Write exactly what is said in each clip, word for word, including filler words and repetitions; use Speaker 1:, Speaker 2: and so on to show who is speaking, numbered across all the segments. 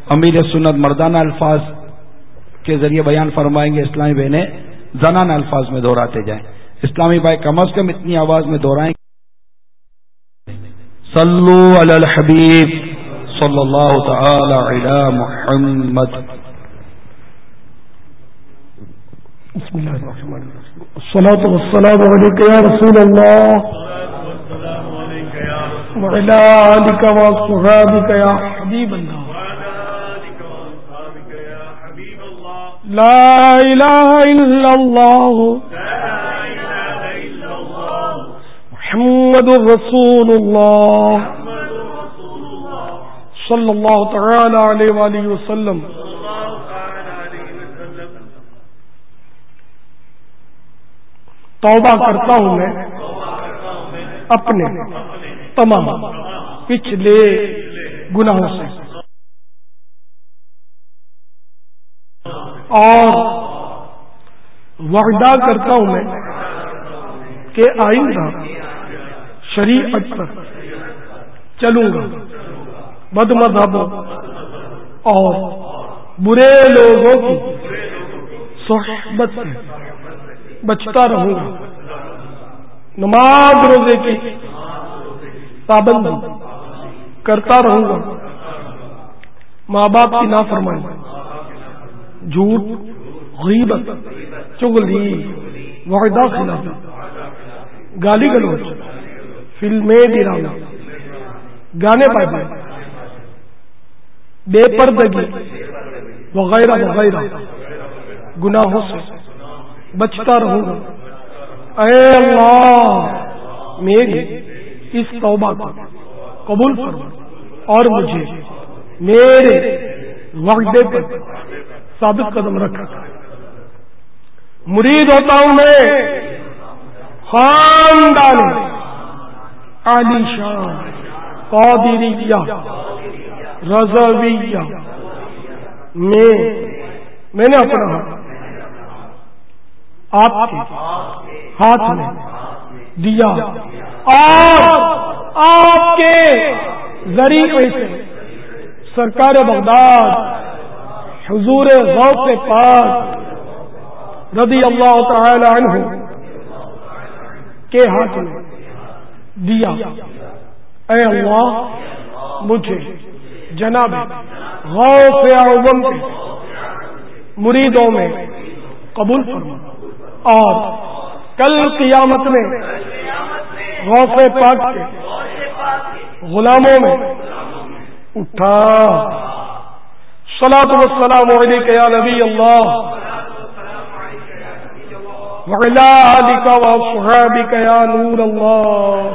Speaker 1: امیر سنت مردانہ الفاظ کے ذریعے بیان فرمائیں گے، اسلامی بہنیں زنانہ الفاظ میں دہراتے جائیں. اسلامی بھائی کم از کم اتنی آواز میں دہرائیں. صلو علی الحبیب صلی اللہ تعالی علی محمد.
Speaker 2: بسم اللہ الرحمن الرحیم. الصلاۃ والسلام علیک یا رسول اللہ وعلی آلک وصحبک یا حبیب اللہ. لا الہ الا اللہ محمد رسول اللہ صلی اللہ تعالی علیہ وآلہ وسلم. توبہ کرتا ہوں میں اپنے تمام پچھلے گناہوں سے اور وعدہ کرتا ہوں میں کہ آئندہ شریعت پر چلوں گا، بد مذہبوں اور برے لوگوں کی صحبت سے بچتا رہوں گا، نماز روزے کی پابندی کرتا رہوں گا، ماں باپ کی نافرمانی، جھوٹ، غیبت، چغلی، وعدہ خلافی، گالی گلوچ، فلمیں ڈرامہ، گانے بازی، بے پردگی وغیرہ وغیرہ گناہوں سے بچتا رہوں گا. اے اللہ میری اس توبہ کو قبول فرما اور مجھے میرے وعدے پر ثابت قدم رکھا. مرید ہوتا ہوں میں خاندان عالی شان قادریہ رضویہ میں میں نے اپنا آپ کے ہاتھ میں دیا اور آپ کے ذریعے سے سرکار بغداد حضور غوث پاک رضی اللہ تعالی عنہ کے ہاتھ میں دیا. اے اللہ مجھے جناب غوث اعظم کے مریدوں میں قبول فرما اور کل قیامت میں غوث پاک کے غلاموں میں اٹھا. صلاۃ والسلام علیک یا نبی اللہ وعلی آلک وصحبک یا نور اللہ.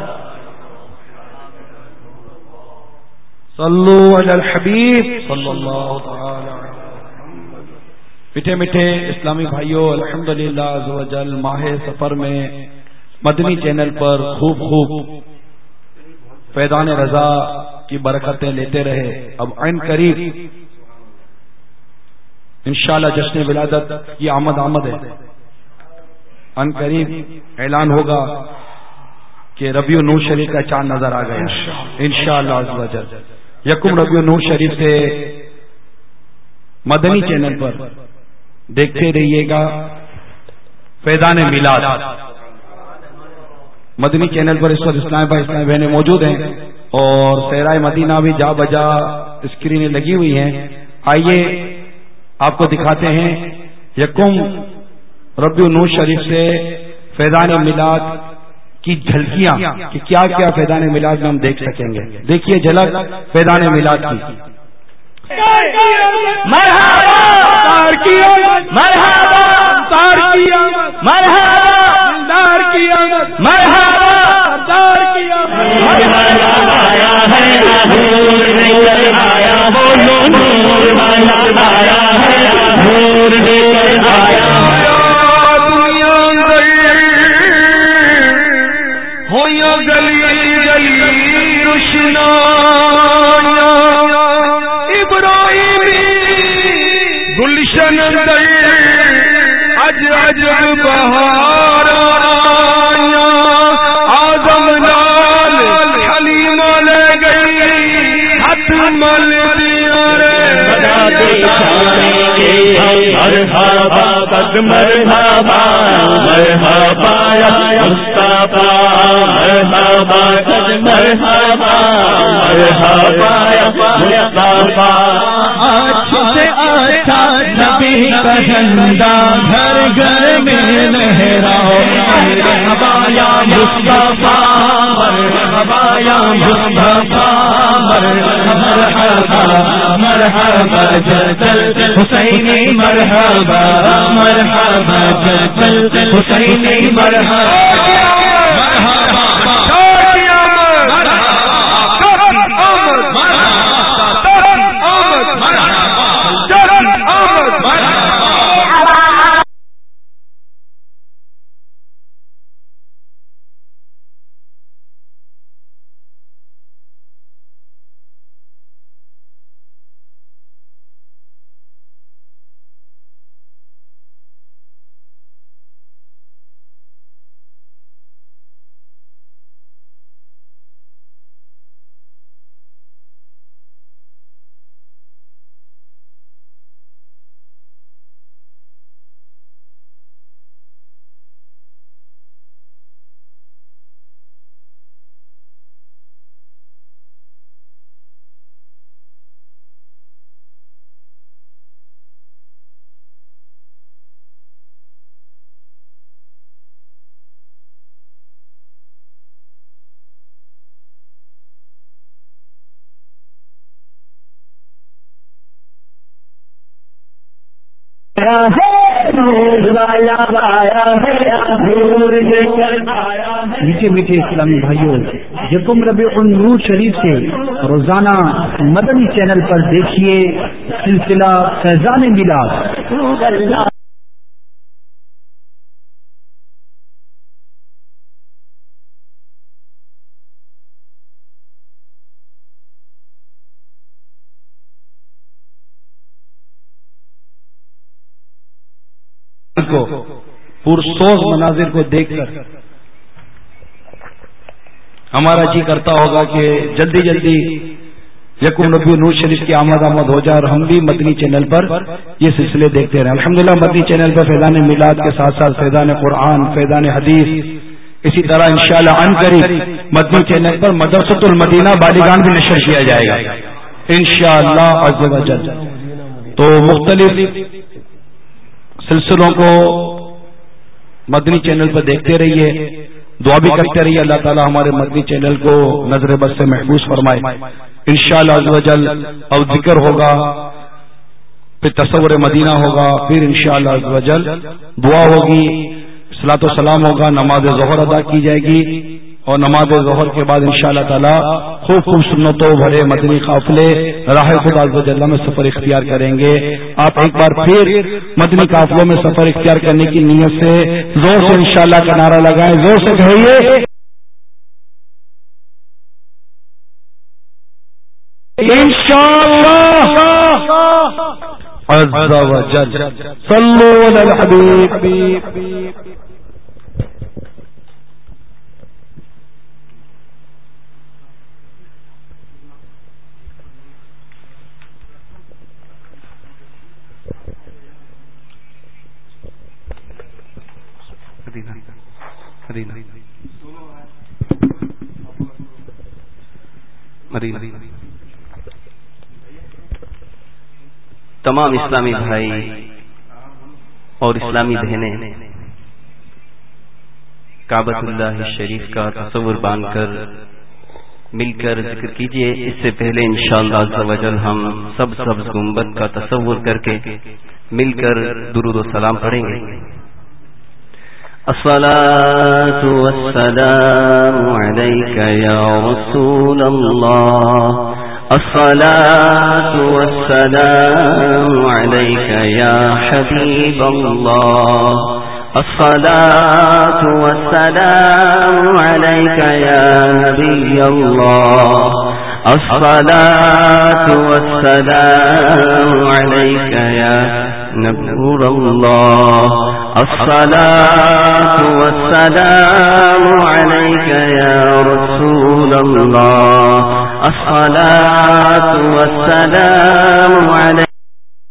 Speaker 1: صلو علی الحبیب صلی اللہ تعالی. میٹھے میٹھے اسلامی بھائیوں، الحمدللہ عز و جل ماہ سفر میں مدنی چینل پر خوب خوب فیضان رضا کی برکتیں لیتے رہے. اب عین قریب انشاءاللہ جشن ولادت کی آمد آمد ہے. ان قریب اعلان ہوگا کہ ربیع النور شریف کا چاند نظر آ گیا انشاءاللہ عز و جل. یکم ربیع النور شریف سے مدنی چینل پر دیکھتے رہیے گا فیضان میلاد. مدنی چینل پر اس وقت اسلام بھائی اسلام بہنیں موجود ہیں اور صحرائے مدینہ بھی جا بجا اسکرینیں لگی ہوئی ہیں. آئیے آپ کو دکھاتے ہیں یکم ربیع النور شریف سے فیضان میلاد کی جھلکیاں کہ کیا کیا فیضان میلاد میں ہم دیکھ سکیں گے. دیکھیے جھلک فیضان میلاد کی.
Speaker 2: مرحبا تار کی مرحبا تار کی مرحبا دار کی مرحبا دار کی آیا ہے نور نکل آیا بولو نور والا آیا ہے نور نکل آیا. دنیا گلی گلی روشنا گلشن اندر اج اج بہار آدم لال حلیم لے گئی ہاتھ مل دیا رے
Speaker 3: مرحبا قد مرحبا مرحبا یا مصطفیٰ مرحبا قد مرحبا مرحبا یا مصطفیٰ اچھا سے اچھا نبی کا جھنڈا گھر گھر میں لہراؤ مرحبا یا مصطفیٰ مرحبا یا مصطفیٰ مرحبا مرحبا جلل حسینی مرحبا مرحبا جلل حسینی مرحبا
Speaker 4: میٹھے میٹھے اسلامی بھائیوں، یکم ربیع النور شریف سے روزانہ مدنی چینل پر دیکھیے سلسلہ فیضان میلاد۔
Speaker 1: کو پرسوز مناظر کو دیکھ کر ہمارا جی کرتا ہوگا کہ جلدی جلدی یکم ربیع النور شریف کی آمد آمد ہو جائے اور ہم بھی مدنی چینل پر یہ سلسلے دیکھتے رہیں۔ الحمدللہ مدنی چینل پر فیضان میلاد کے ساتھ ساتھ فیضان قرآن، فیضان حدیث، اسی طرح انشاءاللہ عن قریب مدنی چینل پر مدرسۃ المدینہ بالیگان بھی نشر کیا جائے گا انشاءاللہ عز و جل۔ تو مختلف سلسلوں کو مدنی چینل پر دیکھتے رہیے، دعا بھی کرتے رہیے، اللہ تعالی ہمارے مدنی چینل کو نظر بد سے محفوظ فرمائے انشاءاللہ عز و جل۔ اور ذکر ہوگا، پھر تصور مدینہ ہوگا، پھر انشاءاللہ عز و جل دعا ہوگی، صلاۃ و سلام ہوگا، نماز ظہر ادا کی جائے گی اور نماز ظہر کے بعد انشاءاللہ تعالی خوب خوب سنتوں بھرے مدنی قافلے راہ خدا عز و جل میں سفر اختیار کریں گے۔ آپ ایک بار پھر مدنی قافلوں میں سفر اختیار کرنے کی نیت سے زور سے انشاءاللہ کا نعرہ لگائیں، زور سے کہیے انشاءاللہ عز و جل۔ صلوا علی الحبیب۔
Speaker 5: تمام اسلامی بھائی اور اسلامی بہنیں کعبۃ اللہ شریف کا تصور باندھ کر مل کر ذکر کیجئے۔ اس سے پہلے انشاءاللہ عز و جل ہم سب سبز گنبد کا تصور کر کے مل کر درود و سلام پڑھیں گے۔ الصلاة والسلام عليك يا رسول الله، الصلاة والسلام عليك يا حبيب الله، الصلاة والسلام عليك يا نبي الله، الصلاة والسلام عليك يا نور الله، الصلاة والسلام عليك يا رسول الله، الصلاة والسلام عليك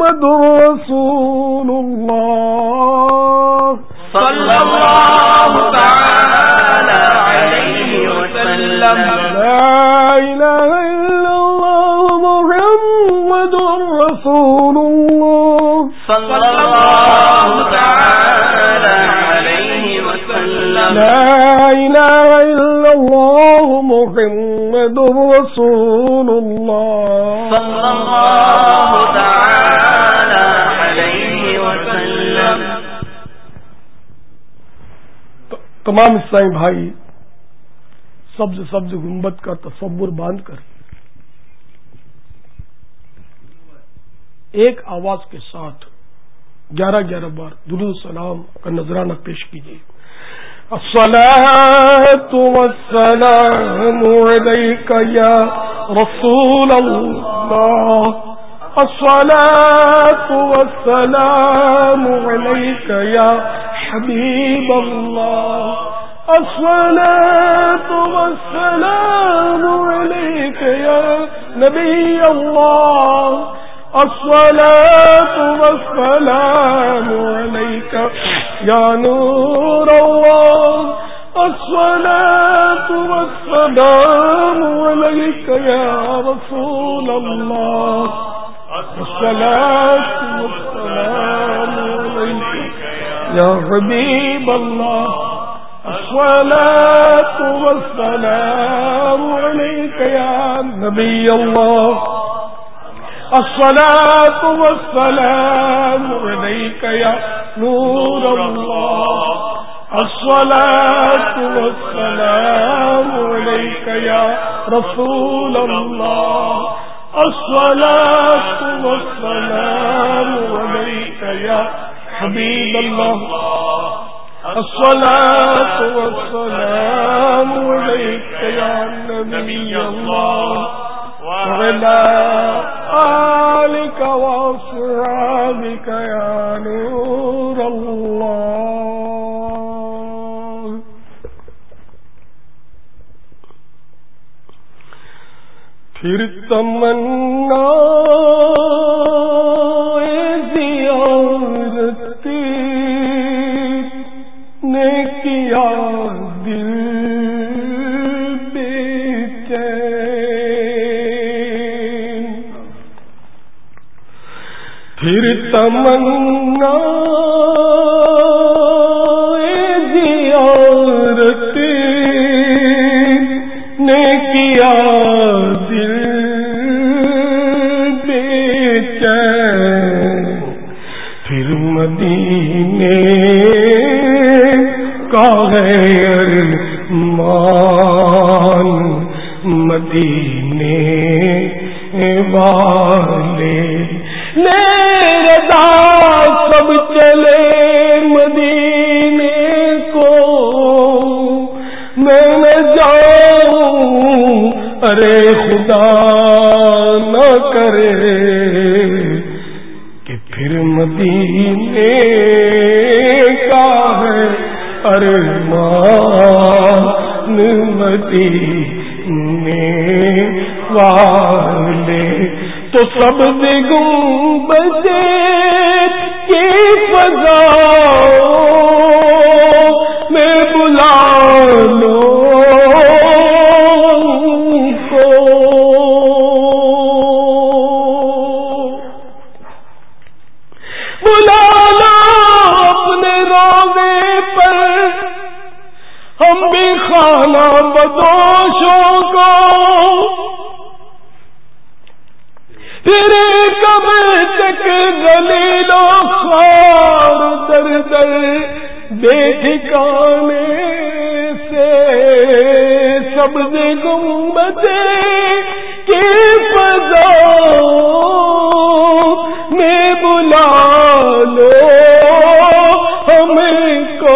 Speaker 2: محمد رسول اللہ
Speaker 3: صلی اللہ تعالی علیہ وسلم
Speaker 2: لا الہ الا اللہ محمد رسول اللہ
Speaker 3: صلی اللہ تعالی علیہ وسلم
Speaker 2: لا الہ الا اللہ محمد رسول اللہ
Speaker 3: صلی اللہ تعالی علیہ وسلم.
Speaker 2: تمام اسلامی بھائی سبز سبز گنبد کا تصور باندھ کر ایک آواز کے ساتھ گیارہ گیارہ بار درود السلام کا نذرانہ پیش کیجیے. الصلاة والسلام عليك يا رسول الله الصلاة والسلام عليك يا حبيب الله الصلاة والسلام عليك يا نبي الله الصلاة والسلام عليك يا نور الله الصلاة والسلام عليك يا رسول الله الصلاة والسلام عليك يا حبيب الله الصلاة والسلام عليك يا نبي الله الصلاة والسلام عليك يا نور الله الصلاة والسلام عليك يا رسول الله الصلاة والسلام عليك يا حبيب الله الصلاة والسلام عليك يا نبي الله وعلى آلك وأصحابك يا نور الله. پھر تمنا زیارت نے کیا دل بے چین. پھر تمنا زیارت نے کیا دل بے چین. پھر مدینے کا ہے ارمان مدینے والے رضا سب چلے مدینے کو میں نہ جاؤں ارے خدا نہ کرے کہ پھر مدینے کا ہے ارمان مدینے والے. تو سب گنبد کی فضا میں بلا لو کو بلا لو اپنے روزے پر ہم بھی خانہ بدوشوں کو. پھر کب تک دلیل و خوار در در بے ٹھکانے سے سبز گنبد کی فضا میں بلا لو ہم کو.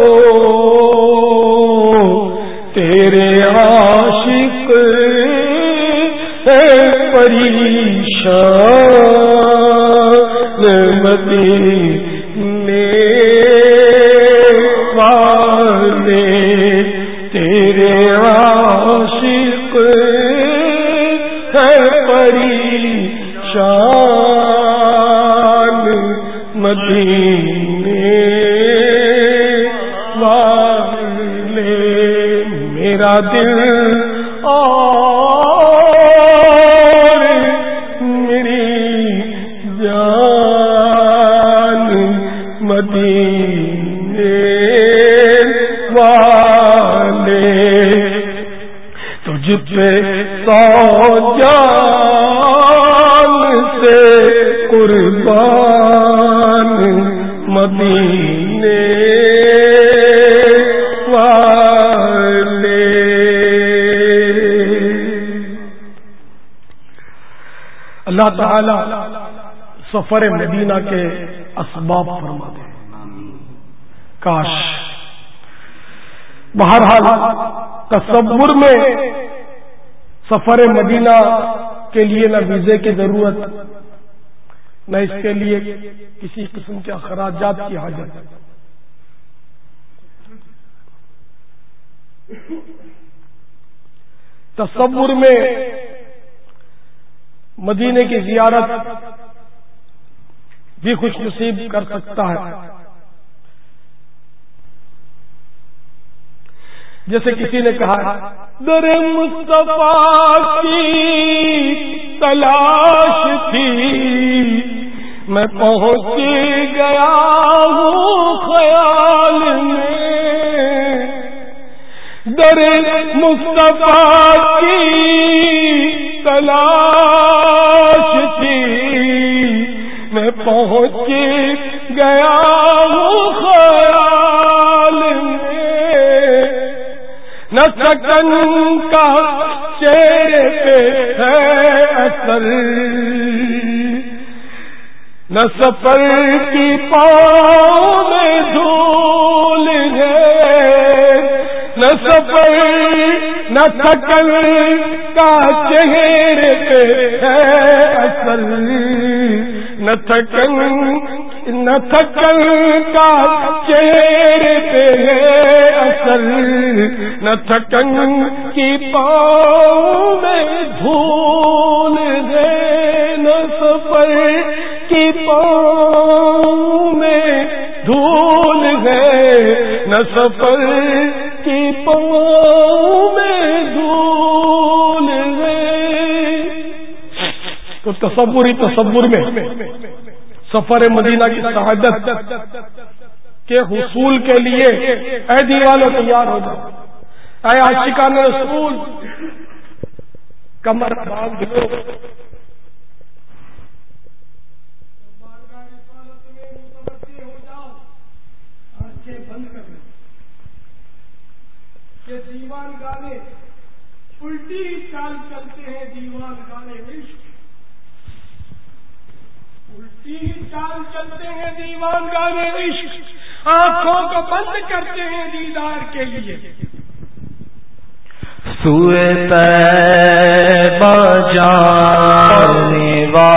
Speaker 2: تیرے عاشق پریشان مدینے والے تیرے عاشق ہے پریشان مدینے والے میرا دل اور میری جان مدینے والے تجھ پہ سو جان سے قربان مدینے والے. اللہ تعالی سفر مدینہ کے اسباب فرما دے. کاش بہرحال تصور میں سفر مدینہ کے لیے نہ ویزے کی ضرورت نہ اس کے لیے کسی قسم کے اخراجات کی حاجت. تصور میں مدینے کی زیارت بھی خوش نصیب کر سکتا ہے. جیسے کسی نے کہا در مصطفیٰ کی تلاش تھی میں پہنچ گیا ہوں خیال میں. در مصطفیٰ کی تلاش تھی میں پہنچ گیا ہوں خیال میں. نہ سکن کا چہرے پہ ہے اثر نہ سفر کی پاؤں میں دھول ہے. نہ سفر نہ سکن کا چہرے پہ ہے اثر نہ تھکن نہ تھکن کا چہرے پہ ہے اثر نہ تھکن کی پاؤں میں دھول ہے. نہ سفر کی پاؤں میں دھول ہے نہ سفر کی پاؤں میں دھول ہے. تو تصور ہی تصور میں سفر مدینہ کی سعادت کے حصول کے لیے اے دیوانوں تیار ہو جاؤ. اے عاشقان رسول کمر باندھ لو. آنکھیں بند کر لو. یہ دیوان گانے الٹی چال چلتے ہیں. دیوان گانے عشق الٹی چال چلتے ہیں. دیوان گانے عشق آنکھوں کو بند کرتے ہیں دیدار کے لیے.
Speaker 3: سوئے طیبہ جانے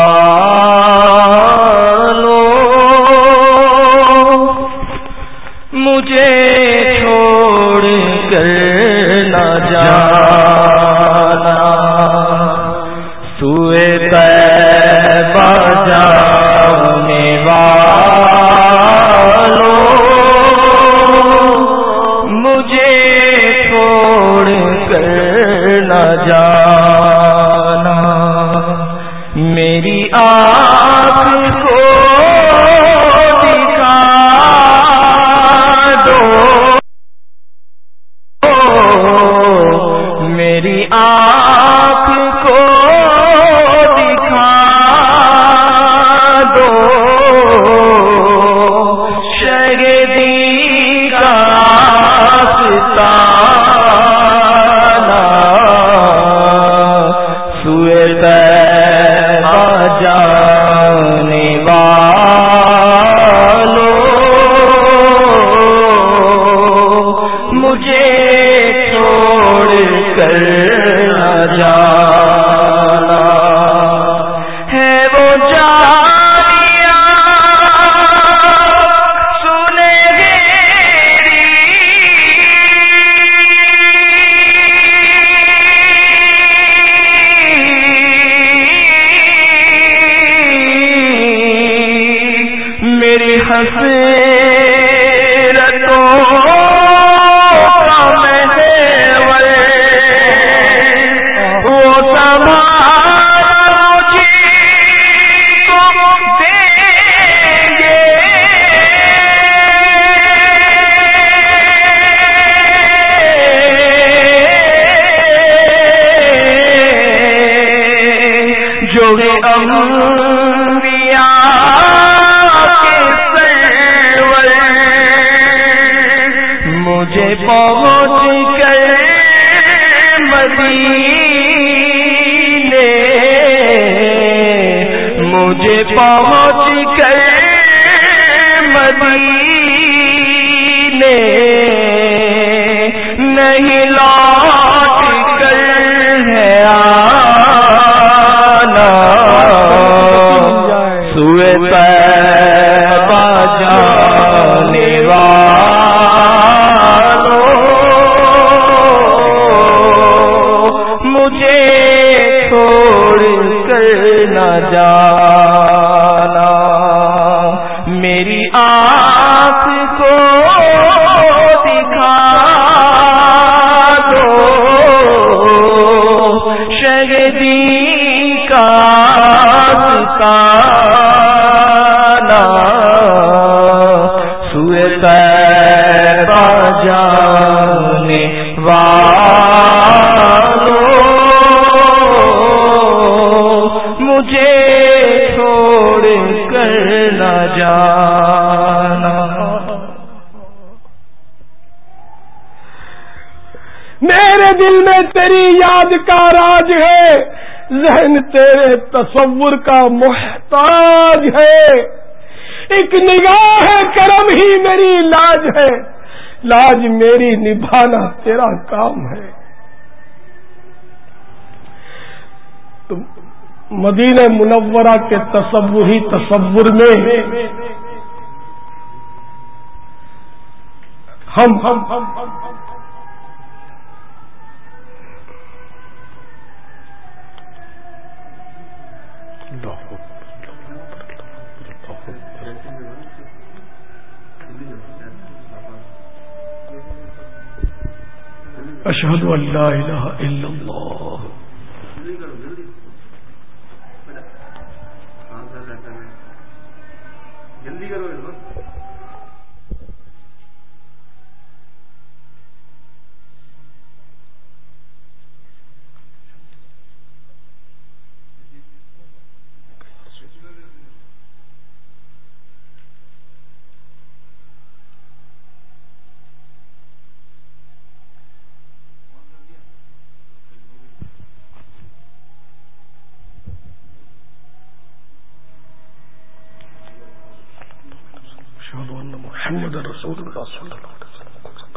Speaker 3: والوں مجھے چھوڑ کر نہ جانا. سوئے طیبہ جانے والوں مجھے چھوڑ کر نہ جانا. میری آنکھ کو دکھا دو میری آنکھ کو دکھا دو شہدی کا ستارہ سوئے طیبہ جانے والا حسرتوں کا محور وہ سنبھال مجھے کو دیں گے جو مجھے پہنچ کر مدینے مجھے پہنچ کر مدینے نہیں لوٹ کر ہے آنا سوئے طیبہ جانے مجھے چھوڑ کر نہ جانا میری آنکھ کو دکھا دو شہدی کا ستانہ سوئے طیبہ جانے مجھے چھوڑ کر نہ جانا
Speaker 2: میرے دل میں تیری یاد کا راج ہے ذہن تیرے تصور کا محتاج ہے ایک نگاہ کرم ہی میری لاج ہے لاج میری نبھانا تیرا کام ہے تم مدینہ منورہ کے تصور ہی تصور میں ہم ہم ہم اشہد ان لا الہ الا اللہ
Speaker 6: جلدی کرو
Speaker 2: محمد رسول اللہ صلی اللہ علیہ وسلم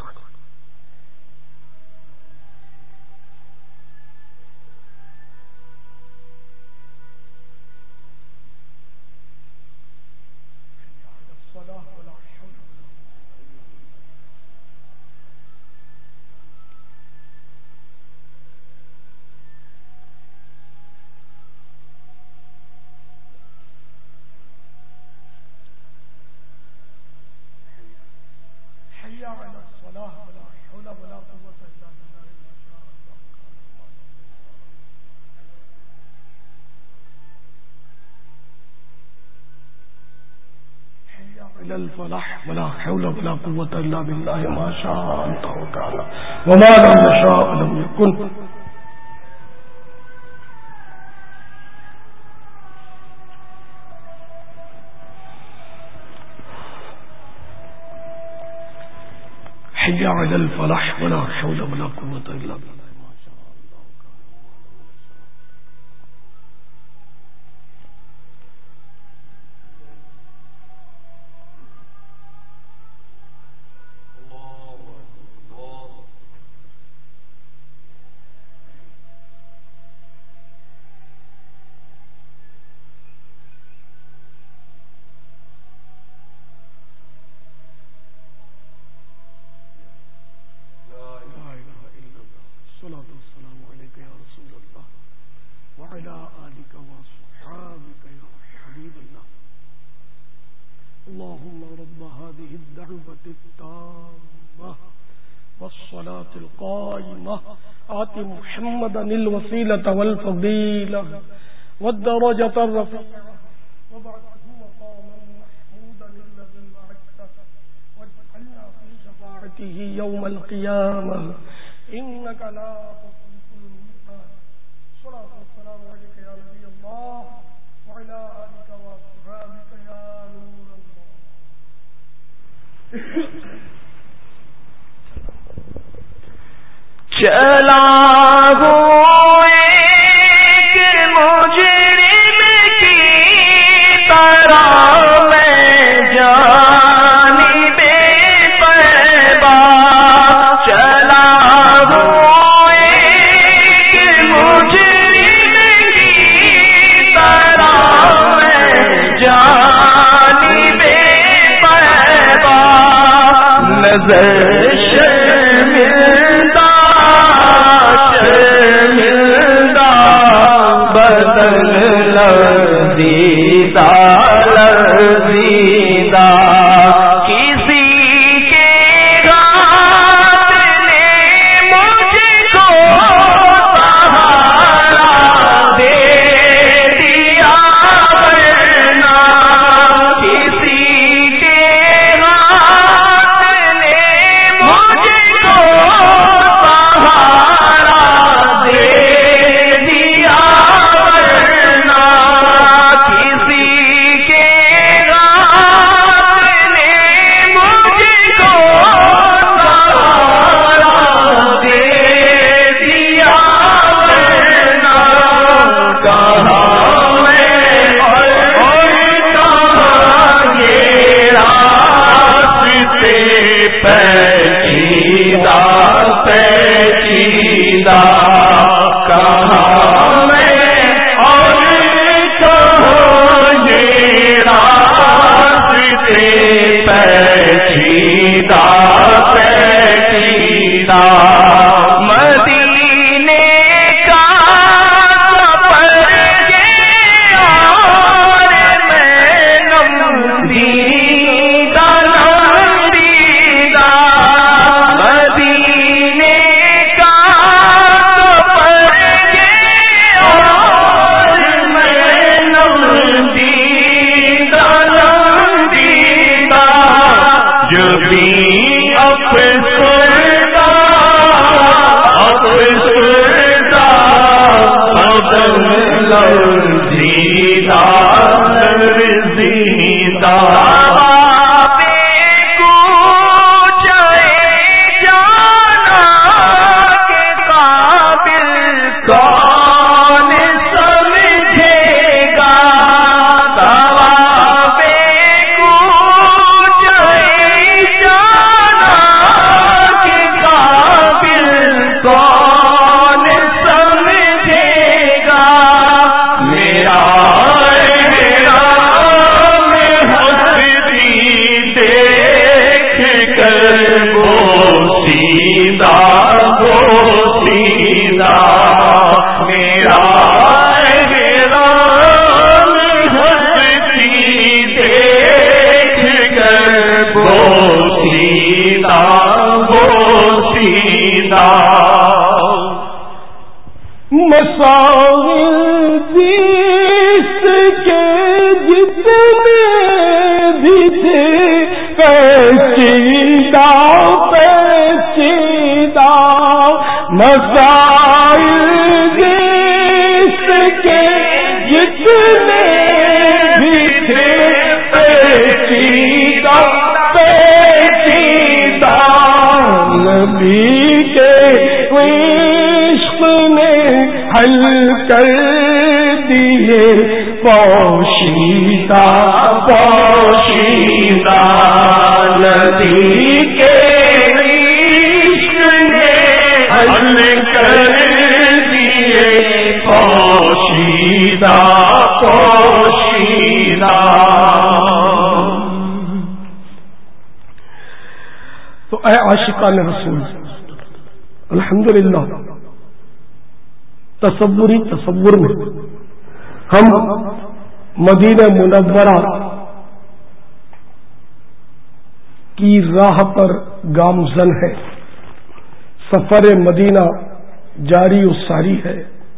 Speaker 2: الفلاح ولا حول ولا قوة إلا بالله ما شاء الله وكان وما لم يشاء لم يكن حي على الفلاح ولا حول ولا قوة إلا بالله الدعوة التامة والصلاة القائمة آت محمدا الوسيلة والفضيلة والدرجة الرفيعة وابعثه مقاما محمودا الذي وعدته واجعلنا في شفاعته يوم القيامة إنك لا تخلف الميعاد. الصلاة والسلام عليك يا نبي الله وعلى آلك وأصحابك يا نور الله.
Speaker 3: چلا ہوں ایک مجرم کی طرح میں جانب طیبہ، چلا ہوں ایک مجرم کی طرح میں جانب طیبہ، نظر لذیذہ لذیذہ کسی کے ہاتھ نے مجھ کو سہارا دے دیا، ورنہ کسی کے ہاتھ نے مجھ کو سہارا دے دیا، پیچیدہ پیچیدہ کہاں میں اور کہاں یہ راستے پیچیدہ پیچیدہ مدینے کا سفر یہ اور میں نمدیدہ پوشیدہ پوشیدہ ندی کے عشق نے حل کر دیے پوشیدہ پوشیدہ.
Speaker 2: تو اے عاشقان رسول، الحمدللہ تصوری تصور میں ہم مدینہ منورہ کی راہ پر گامزن ہے، سفر مدینہ جاری و ساری ہے۔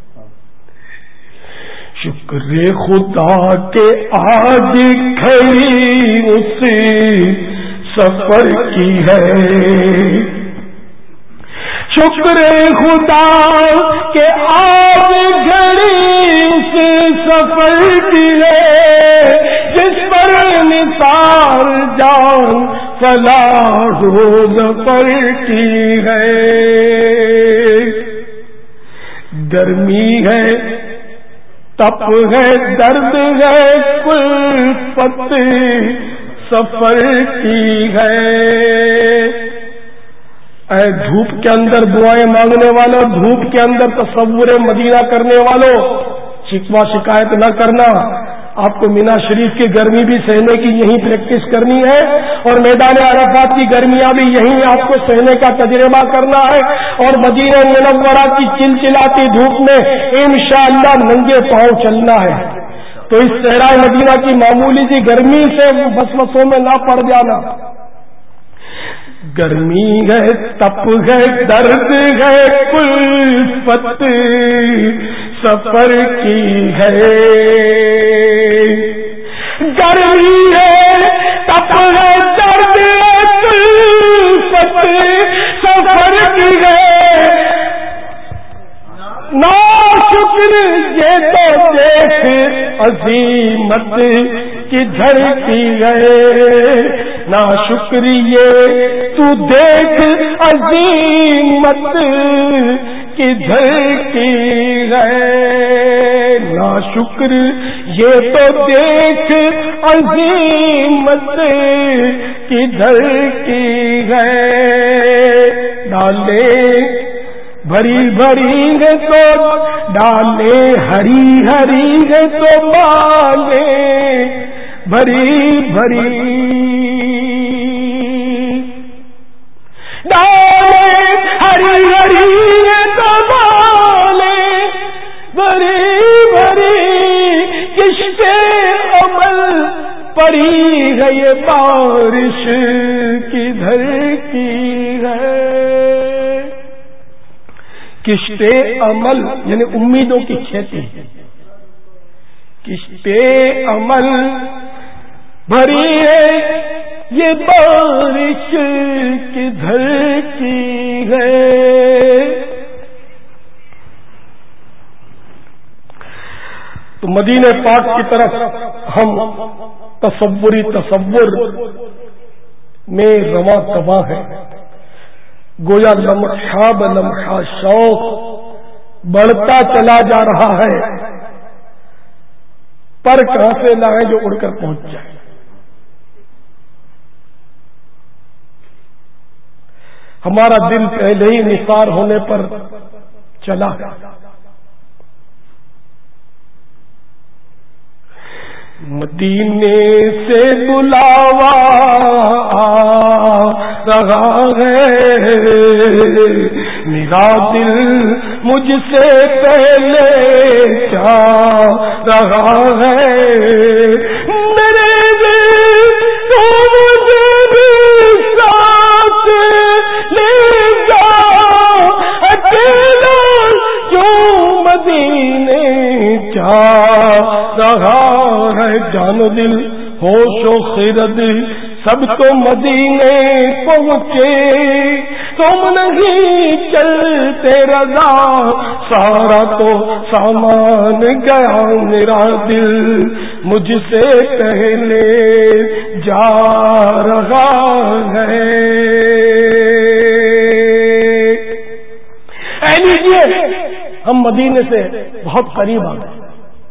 Speaker 2: شکر خدا کے آج کھڑی اس سفر کی ہے، شکر خدا کے آج گھڑی اس سفر کی ہے، جس پر نثار جان فلاح و ظفر کی ہے۔ گرمی ہے، تپ ہے، درد ہے، کلفت سفر کی ہے۔ اے دھوپ کے اندر دعائیں مانگنے والوں، دھوپ کے اندر تصور مدینہ کرنے والوں، شکوہ شکایت نہ کرنا۔ آپ کو مینا شریف کی گرمی بھی سہنے کی یہی پریکٹس کرنی ہے، اور میدان عرفات کی گرمیاں بھی یہی آپ کو سہنے کا تجربہ کرنا ہے، اور مدینہ منورہ کی چلچلاتی دھوپ میں انشاءاللہ ننگے پاؤں چلنا ہے۔ تو اس صحرائے مدینہ کی معمولی سی گرمی سے وسوسوں میں نہ پڑ جانا۔ گرمی ہے، تپ ہے، درد ہے، کلفت سفر کی ہے۔ گرمی ہے، تپ ہے، درد ہے، کلفت سفر کی ہے۔ ناشکر یہ تو دیکھ عظیمت کی دھرتی ہے، ناشکر یہ تو دیکھ عظیمت کی دھرتی ہے، ناشکر یہ تو دیکھ عظیمت کی دھرتی ہے۔ ڈالے بھری بھری ہے تو ڈالے، ہری ہری ہے تو بالے بھری بھری، ڈالے ہری ہری ہے تو بالے بھری بھری، کشتے عمل پڑی ہے یہ بارش کی دھرتی ہے۔ کشتے عمل یعنی امیدوں کی کھیتی، کشتے عمل بھری ہے یہ بارش کی دھرتی ہے۔ تو مدینہ پاک کی طرف ہم تصوری تصور میں رواں تواں ہے، گویا لمحہ بلمحہ شوق بڑھتا چلا جا رہا ہے، پر کہاں سے لائیں جو اڑ کر پہنچ جائے۔ ہمارا دل پہلے ہی نثار ہونے پر چلا ہے۔ مدینے سے بلاوا رہا ہے، میرا دل مجھ سے پہلے جا رہا ہے، میرے دل تو مجھے بھی ساتھ لے جا، اکیلا کیوں مدینے جا رہا ہے۔ جان دل ہوش و خرد سب تو مدینے پہنچے، تم نہیں چلتے رضا، سارا تو سامان گیا، میرا دل مجھ سے پہلے جا رہا ہے۔ اے لیجیے ہم مدینے سے بہت قریب آ گئے،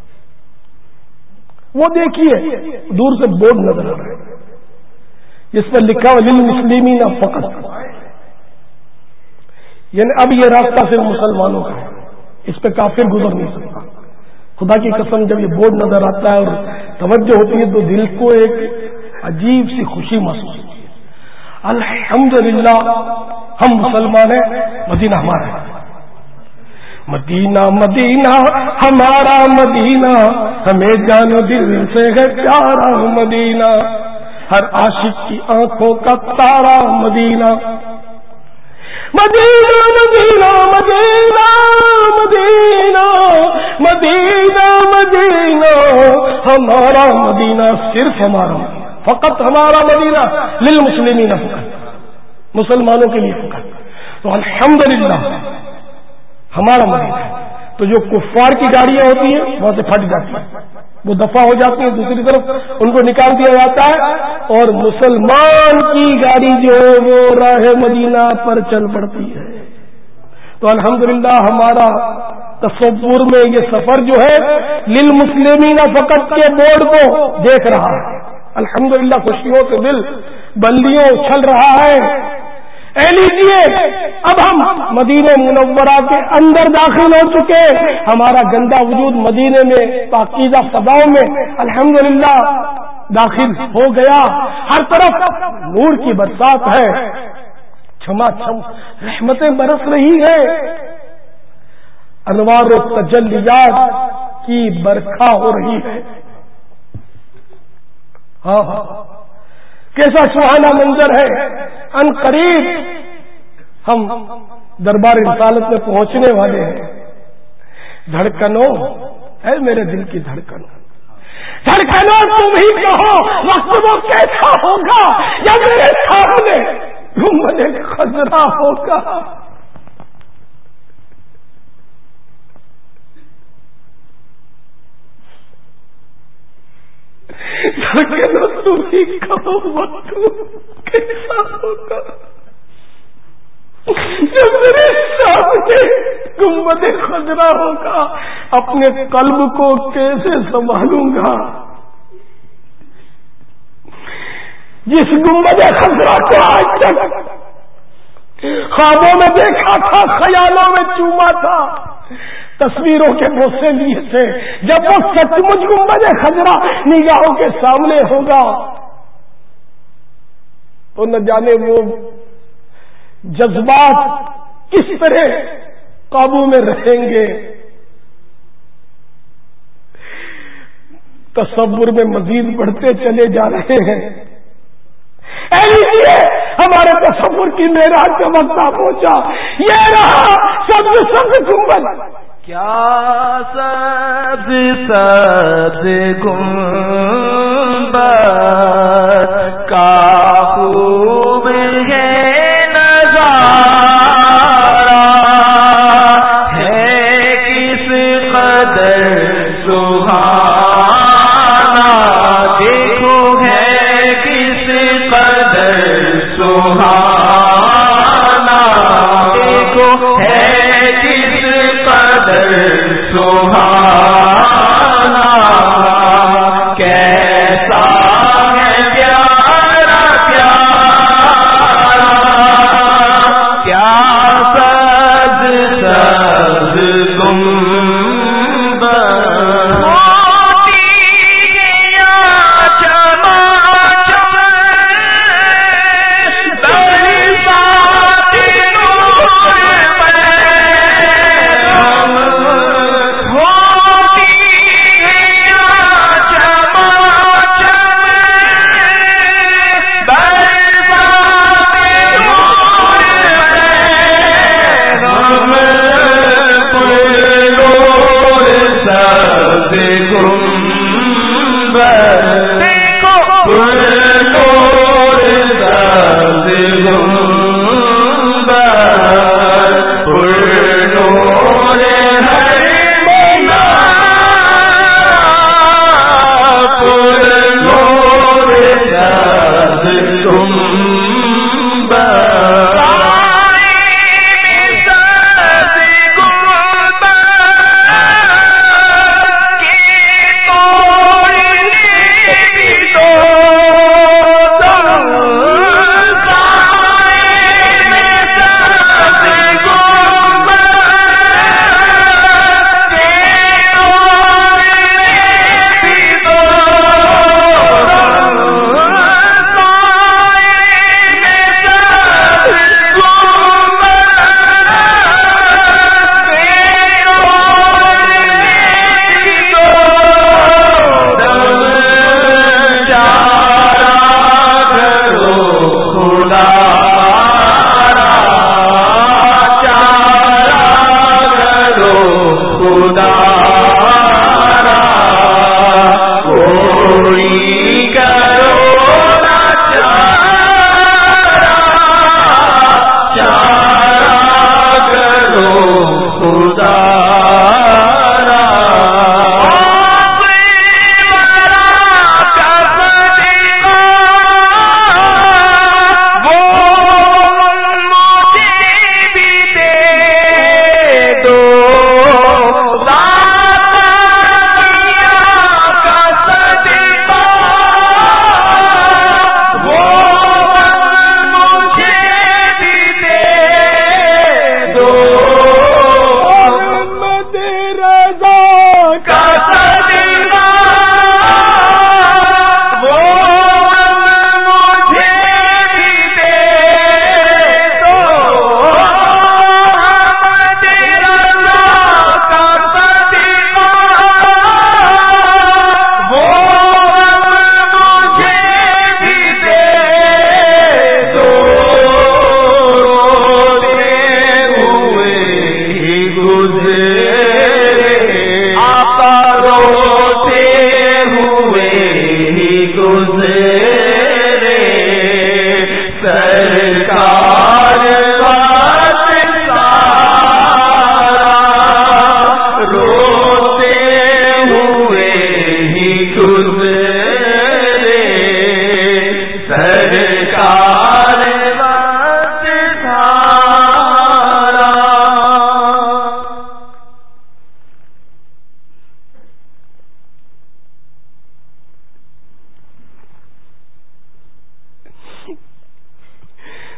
Speaker 2: وہ دیکھیے دور سے بورڈ نظر آ رہا ہے جس پر لکھا ہوا للمسلمین فقط، یعنی اب یہ راستہ صرف مسلمانوں کا ہے، اس پہ کافر گزر نہیں سکتا۔ خدا کی قسم جب یہ بورڈ نظر آتا ہے اور توجہ ہوتی ہے تو دل کو ایک عجیب سی خوشی محسوس ہوتی ہے۔ الحمدللہ ہم مسلمان ہیں، مدینہ ہمارا ہے، مدینہ مدینہ ہمارا مدینہ، ہمیں جان دل سے ہے پیارا مدینہ، ہر عاشق کی آنکھوں کا تارا مدینہ مدینہ مدینہ مدینہ مدینہ مدینہ مدینہ ہمارا مدینہ صرف ہمارا مدینہ فقط ہمارا مدینہ للمسلمین فقط مسلمانوں کے لیے فقط. تو الحمدللہ ہمارا مدینہ ہے. تو جو کفار کی گاڑیاں ہوتی ہیں وہاں سے پھٹ جاتی ہیں, وہ دفع ہو جاتی ہیں, دوسری طرف ان کو نکال دیا جاتا ہے, اور مسلمان کی گاڑی جو ہے وہ راہ مدینہ پر چل پڑتی ہے. تو الحمدللہ ہمارا تصور میں یہ سفر جو ہے للمسلمین فقط کے بورڈ کو دیکھ رہا ہے. الحمدللہ خوشیوں سے دل بلیوں اچھل رہا ہے. اے لیجیے اب ہم مدینہ منورہ کے اندر داخل ہو چکے, ہمارا گندا وجود مدینے میں پاکیزہ فضاؤں میں الحمدللہ داخل ہو گیا. ہر طرف نور کی برسات ہے, چھما چھم رحمتیں برس رہی ہیں, انوار و تجلیات کی برکھا ہو رہی ہے. ہاں ہاں کیسا سہانا منظر ہے. ان قریب ہم دربار رسالت میں پہنچنے والے ہیں. دھڑکنوں اے میرے دل کی دھڑکنوں, دھڑکنوں تم ہی کہو وقت وہ کیسا ہوگا یا میرے سامنے گنبد خضرا ہوگا. دھڑکنوں تم ہی کہو وقت کیسا ہوگا جب میرے سامنے گنبد خضرا ہوگا. اپنے قلب کو کیسے سنبھالوں گا جس گنبد خضرا کو آج تک خوابوں میں دیکھا تھا, خیالوں میں چوما تھا, تصویروں کے بوسے لیے تھے. جب وہ سچ مچ گنبد خضرا نگاہوں کے سامنے ہوگا تو نہ جانے وہ جذبات کس طرح قابو میں رہیں گے. تصور میں مزید بڑھتے چلے جا رہے ہیں. ایسے ہمارے تصور کی معراج کا وقت آ پہنچا. یہ رہا سبز سبز گنبد,
Speaker 3: کیا سبز سبز گنبد کا خوب ہے نظارہ, ہے کس قدر سہانا, دیکھو ہے کس قدر سہانا, دیکھو ہے کس قدر سہانا, کیسا ہے پیارا پیارا, کیا سبز سبز گنبد موتی گیا چما چم برساتی نور پر ہم, موتی گیا چما چم برساتی نور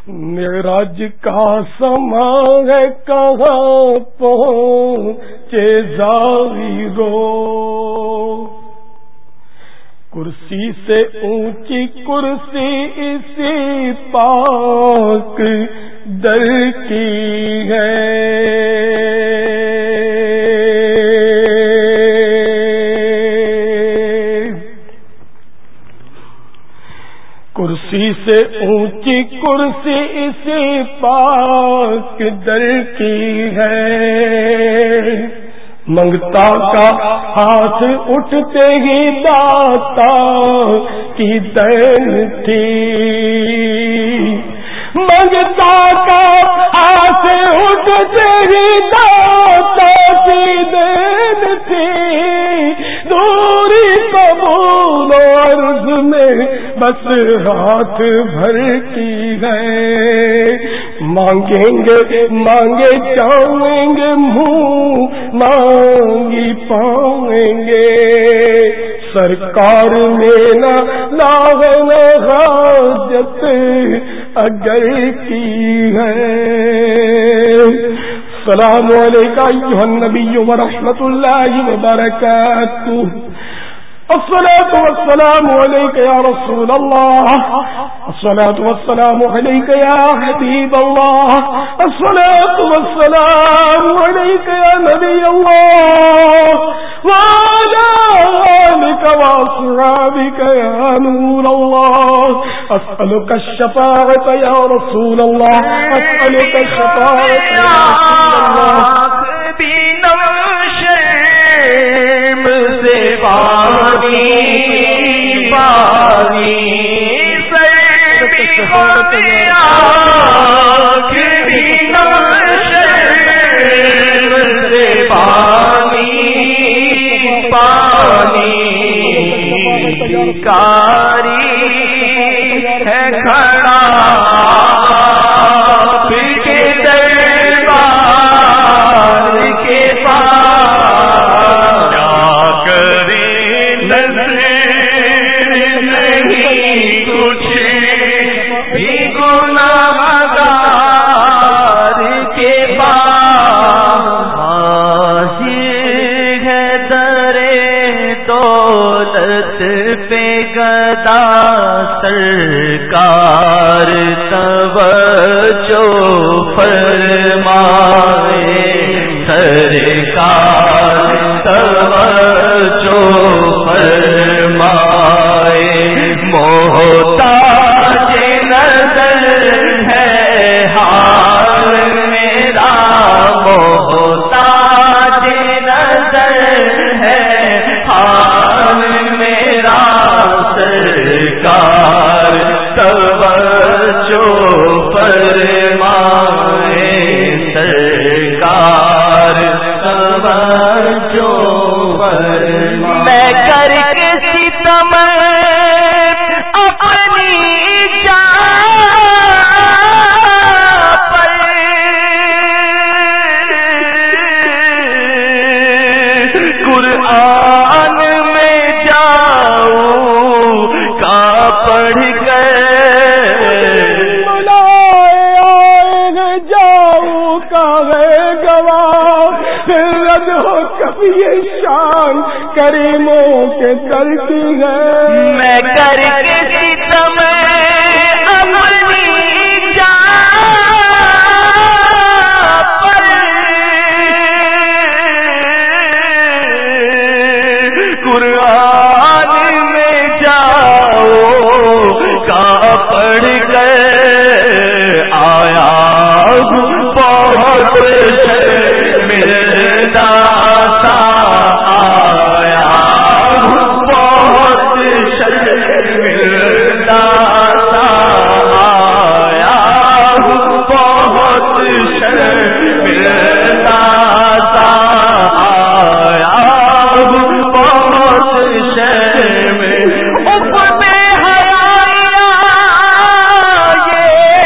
Speaker 2: معراج کا سما ہے کہاں پہنچے زائرو، کرسی سے اونچی کرسی اسی پاک در کی ہے، کرسی سے اونچی کرسی اسی پاک در کی ہے، منگتا کا ہاتھ اٹھتے ہی داتا کی دین تھی، منگتا کا ہاتھ اٹھتے ہی داتا کی دین تھی، دوری قبول و عرض میں بس ہاتھ بھر کی ہے، مانگیں گے مانگے جائیں گے منہ مانگی پائیں گے، سرکار میں نہ لاغ حاجت اگر کی ہے۔ السلام علیکم ایھا النبی ورحمۃ اللہ وبرکاتہ، الصلاة والسلام عليك يا رسول الله، الصلاة والسلام عليك يا حبيب الله، الصلاة والسلام عليك يا نبي الله، وعلى آلك وأصحابك يا نور الله، أسألك الشفاعة يا رسول الله، أسألك الشفاعة يا رسول الله،
Speaker 3: پانی پانی سر بیا سے پانی پانی کاری ہے کھڑا کے دربار کے پاس، پہ گدا سرکار توجہ فرمائے، سرکار توجہ فرمائے، محتاج نظر ہے حال میرا، محتاج نظر ہے حال میرا، سرکار توجہ فرمائے، سرکار توجہ فرمائے، میں کر کے ستم اپنی جان پر، قرآن میں جاؤں کا پڑھ گئے، بلائے جاؤں کا ہے گواہ، رد ہو کبھی یہ شان کریموں کے کرتی ہے، میں کر کے ستم اپنی جان پر، قرآن میں جاؤ کا پڑھ گئے، آیا بہت شرمندہ سا، آیا بہت شرمندہ سا، آیا بہت شرمندہ سا، آیا بہت شرمندہ، اف پہ حیا یہ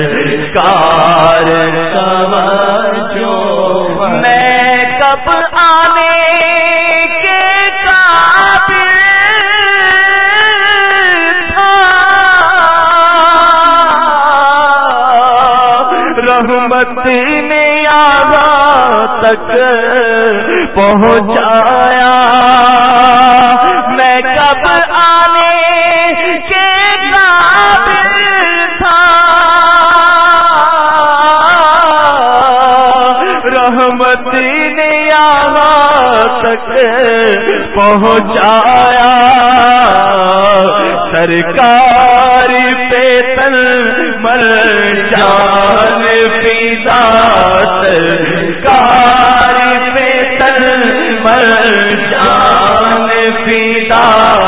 Speaker 3: سرکار توجہ میں کب آنے کے قابل تھا رحمت نے آغا تک پہنچایا میں کب آنے کے قابل تھا رحمت نے آغا تک پہنچایا سرکار پہ تن مر جان فدا سرکار پہ تن مر جان فدا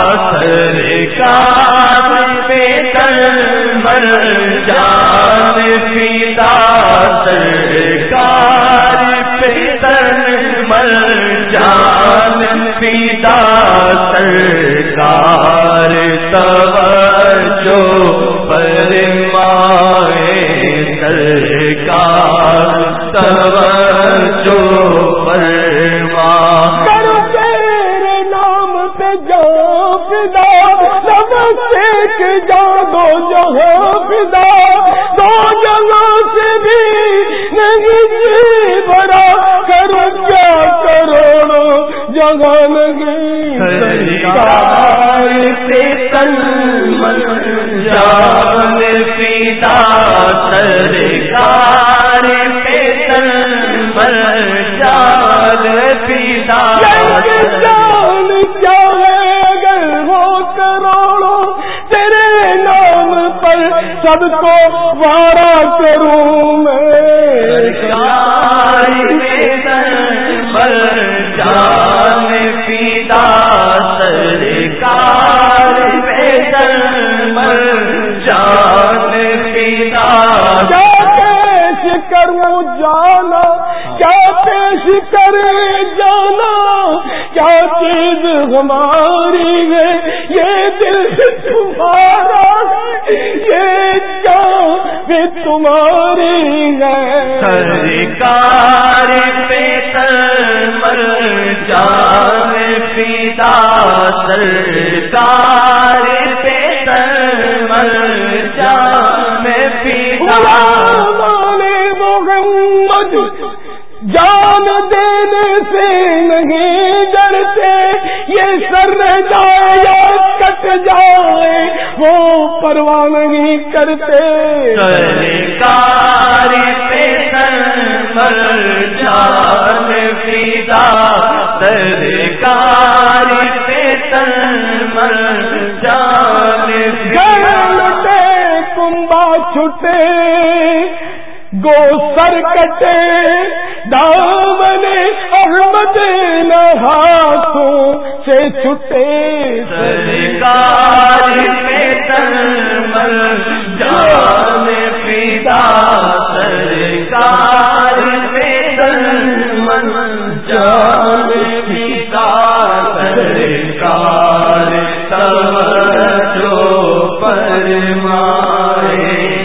Speaker 3: سرکار پہ تن مر جان فدا سرکار پہ تن مر جان فدا سرکار توجہ فرمائے سرکار توجہ فرما
Speaker 2: کرو تیرے نام پہ جاؤ فدا لب سے جا دو جہاں فدا دو جگہ سے بھی نہیں جی بھرا کرو کیا کروڑوں جگہ نہیں
Speaker 3: سرکار پہ تن من جان فدا سرکار پہ تن من جان فدا
Speaker 2: جان کیا ہے اگر ہو کروڑوں تیرے نام پر سب کو وارا کروں میں
Speaker 3: سرکار پہ تن من جان فدا سرکار پہ تن من جان فدا
Speaker 2: کیا پیش کروں جانا کیا پیش کرے جانا کیا چیز ہماری ہے یہ دل تمہارا ہے یہ جان بھی تمہاری ہے
Speaker 3: سرکار پہ تن من جان فدا سرکار پہ تن من جان فدا
Speaker 2: محمد جان دینے سے نہیں ڈرتے یہ سر جائے یا کٹ جائے وہ پرواہ نہیں کرتے
Speaker 3: سرکار پہ تن من جان فدا سرکار پہ تن من جان
Speaker 2: فدا کنبا چھٹے گو سر کٹے دامن احمد نہ ہاتھوں سے چھٹے
Speaker 3: سرکار پہ تن من جان فدا سرکار پہ تن من جان فدا سرکار توجہ فرمائے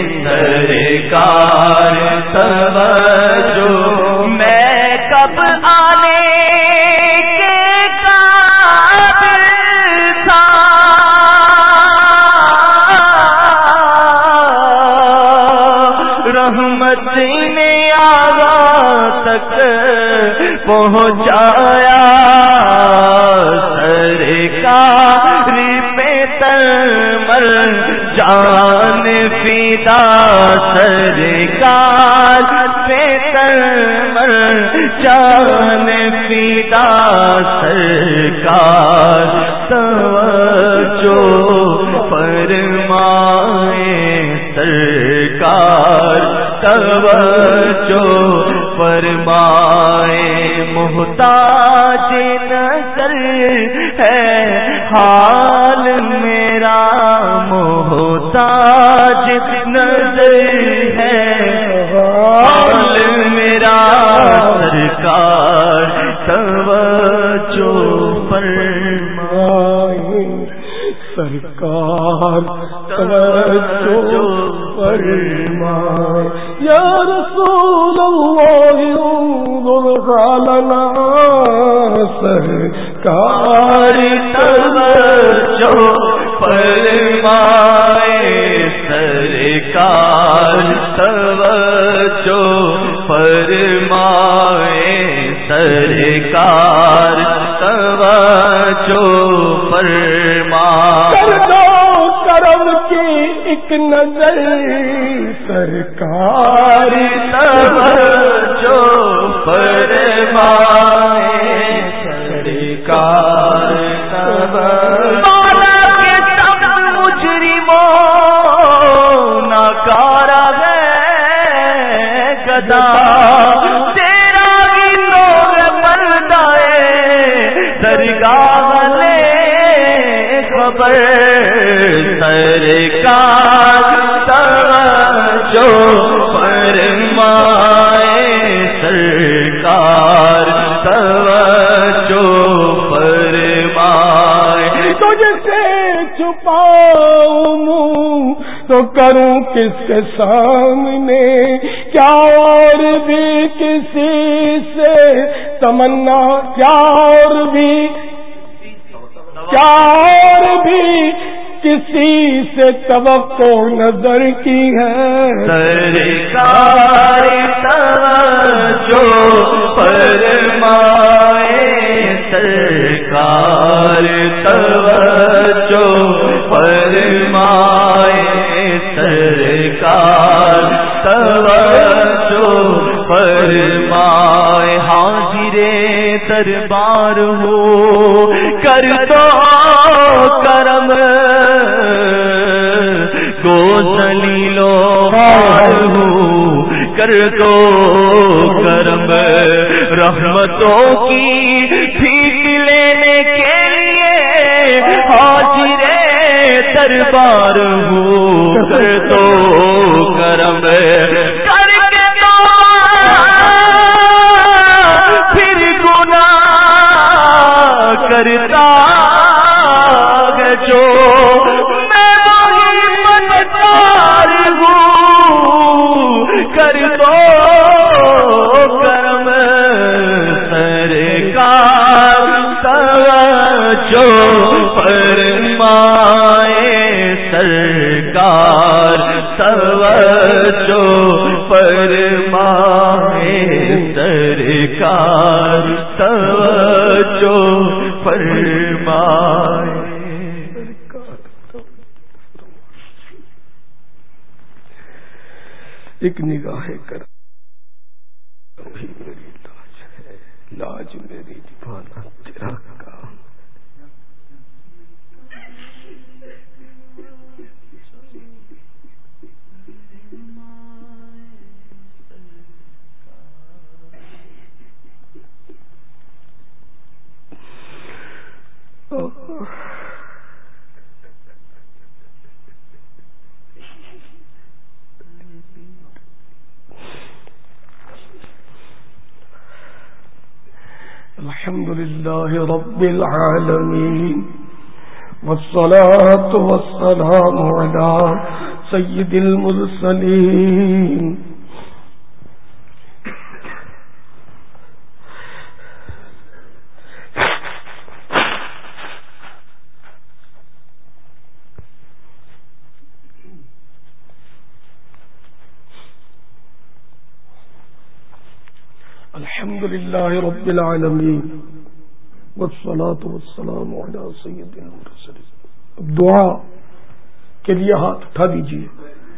Speaker 3: سرکار توجہ میں کب آنے کے قابل تھا رحمت نے آغا تک پہنچایا سرکار پہ تن مر جان فدا سرکار پہ تن مر جان فدا سرکار توجہ فرمائے سرکار توجہ فرمائے محتاج نظر ہے حال میرا محتاج نظر ہے حال میرا سرکار توجہ فرمائے
Speaker 2: سرکار توجہ فرمائے
Speaker 3: توجہ فرمائے سرکار توجہ فرمائے
Speaker 2: کر دو کرم کی ایک نظر سرکار
Speaker 3: توجہ فرمائے سرکار توجہ
Speaker 2: تیرا ہی لوگ مردائے درگاہ لے خبر
Speaker 3: سرکار توجہ فرمائے سرکار توجہ فرمائے
Speaker 2: تجھ سے چھپاؤں منہ تو کروں کس کے سامنے کیا اور بھی کسی سے تمنا کیا اور بھی کیا اور بھی کسی سے توقع نظر کی ہے
Speaker 3: سرکار توجہ فرمائے سرکار توجہ فرمائے سرکار توجہ فرمائے حاضر دربار ہو کر دو کرم کو ذلیلو خوار ہو کر دو کرم رحمتوں کی بھیک لینے کے لیے حاضر دربار ہو کر دو کرم کر کے دو پھر گناہ کرتا ہے جو میں وہی مددگار ہوں کر دو کرم سرکار توجہ فرمائے سرکار توجہ فرمائے سرکار توجہ فرمائے
Speaker 2: ایک نگاہ کر وہی میری لاج ہے لاج میری دیوانا تیرا کام الحمد لله رب العالمين والصلاة والسلام على سيد المرسلين الحمد لله رب العالمين والصلاة والسلام على سيد المرسلين. دعا کے لیے ہاتھ اٹھا دیجیے.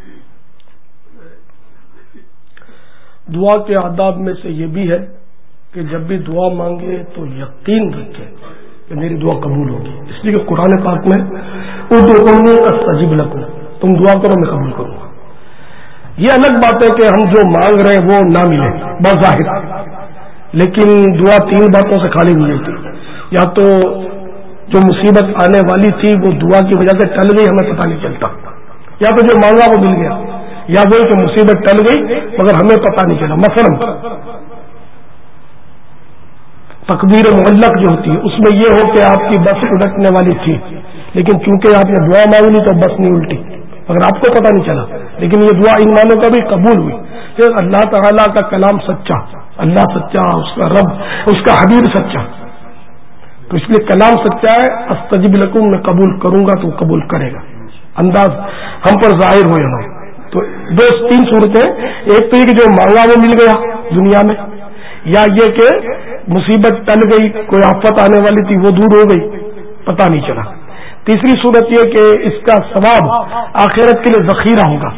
Speaker 2: دعا کے آداب میں سے یہ بھی ہے کہ جب بھی دعا مانگے تو یقین رکھے کہ میری دعا قبول ہوگی، اس لیے کہ قرآن پاک میں ادعونی استجب لکم، تم دعا کرو میں قبول کروں گا. یہ الگ بات ہے کہ ہم جو مانگ رہے ہیں وہ نہ ملے بظاہر، لیکن دعا تین باتوں سے خالی نہیں ہوتی. یا تو جو مصیبت آنے والی تھی وہ دعا کی وجہ سے ٹل گئی، ہمیں پتہ نہیں چلتا، یا تو جو مانگا وہ مل گیا، یا وہ کہ مصیبت ٹل گئی مگر ہمیں پتہ نہیں چلا. مثلا تقدیر معلق جو ہوتی ہے اس میں یہ ہو کہ آپ کی بس الٹنے والی تھی، لیکن چونکہ آپ نے دعا مانگ لی تو بس نہیں الٹی، مگر آپ کو پتہ نہیں چلا، لیکن یہ دعا ان مانوں کا بھی قبول ہوئی. پھر اللہ تعالیٰ کا کلام سچا، اللہ سچا، اس کا رب، اس کا حبیب سچا، تو اس لیے کلام سچا ہے. استجب لکم، میں قبول کروں گا تو قبول کرے گا. انداز ہم پر ظاہر ہو یا نہ، تو دو تین صورتیں، ایک تو یہ کہ جو مانگا وہ مل گیا دنیا میں، یا یہ کہ مصیبت ٹل گئی، کوئی آفت آنے والی تھی وہ دور ہو گئی، پتہ نہیں چلا۔ تیسری صورت یہ کہ اس کا ثواب آخرت کے لیے ذخیرہ ہوگا،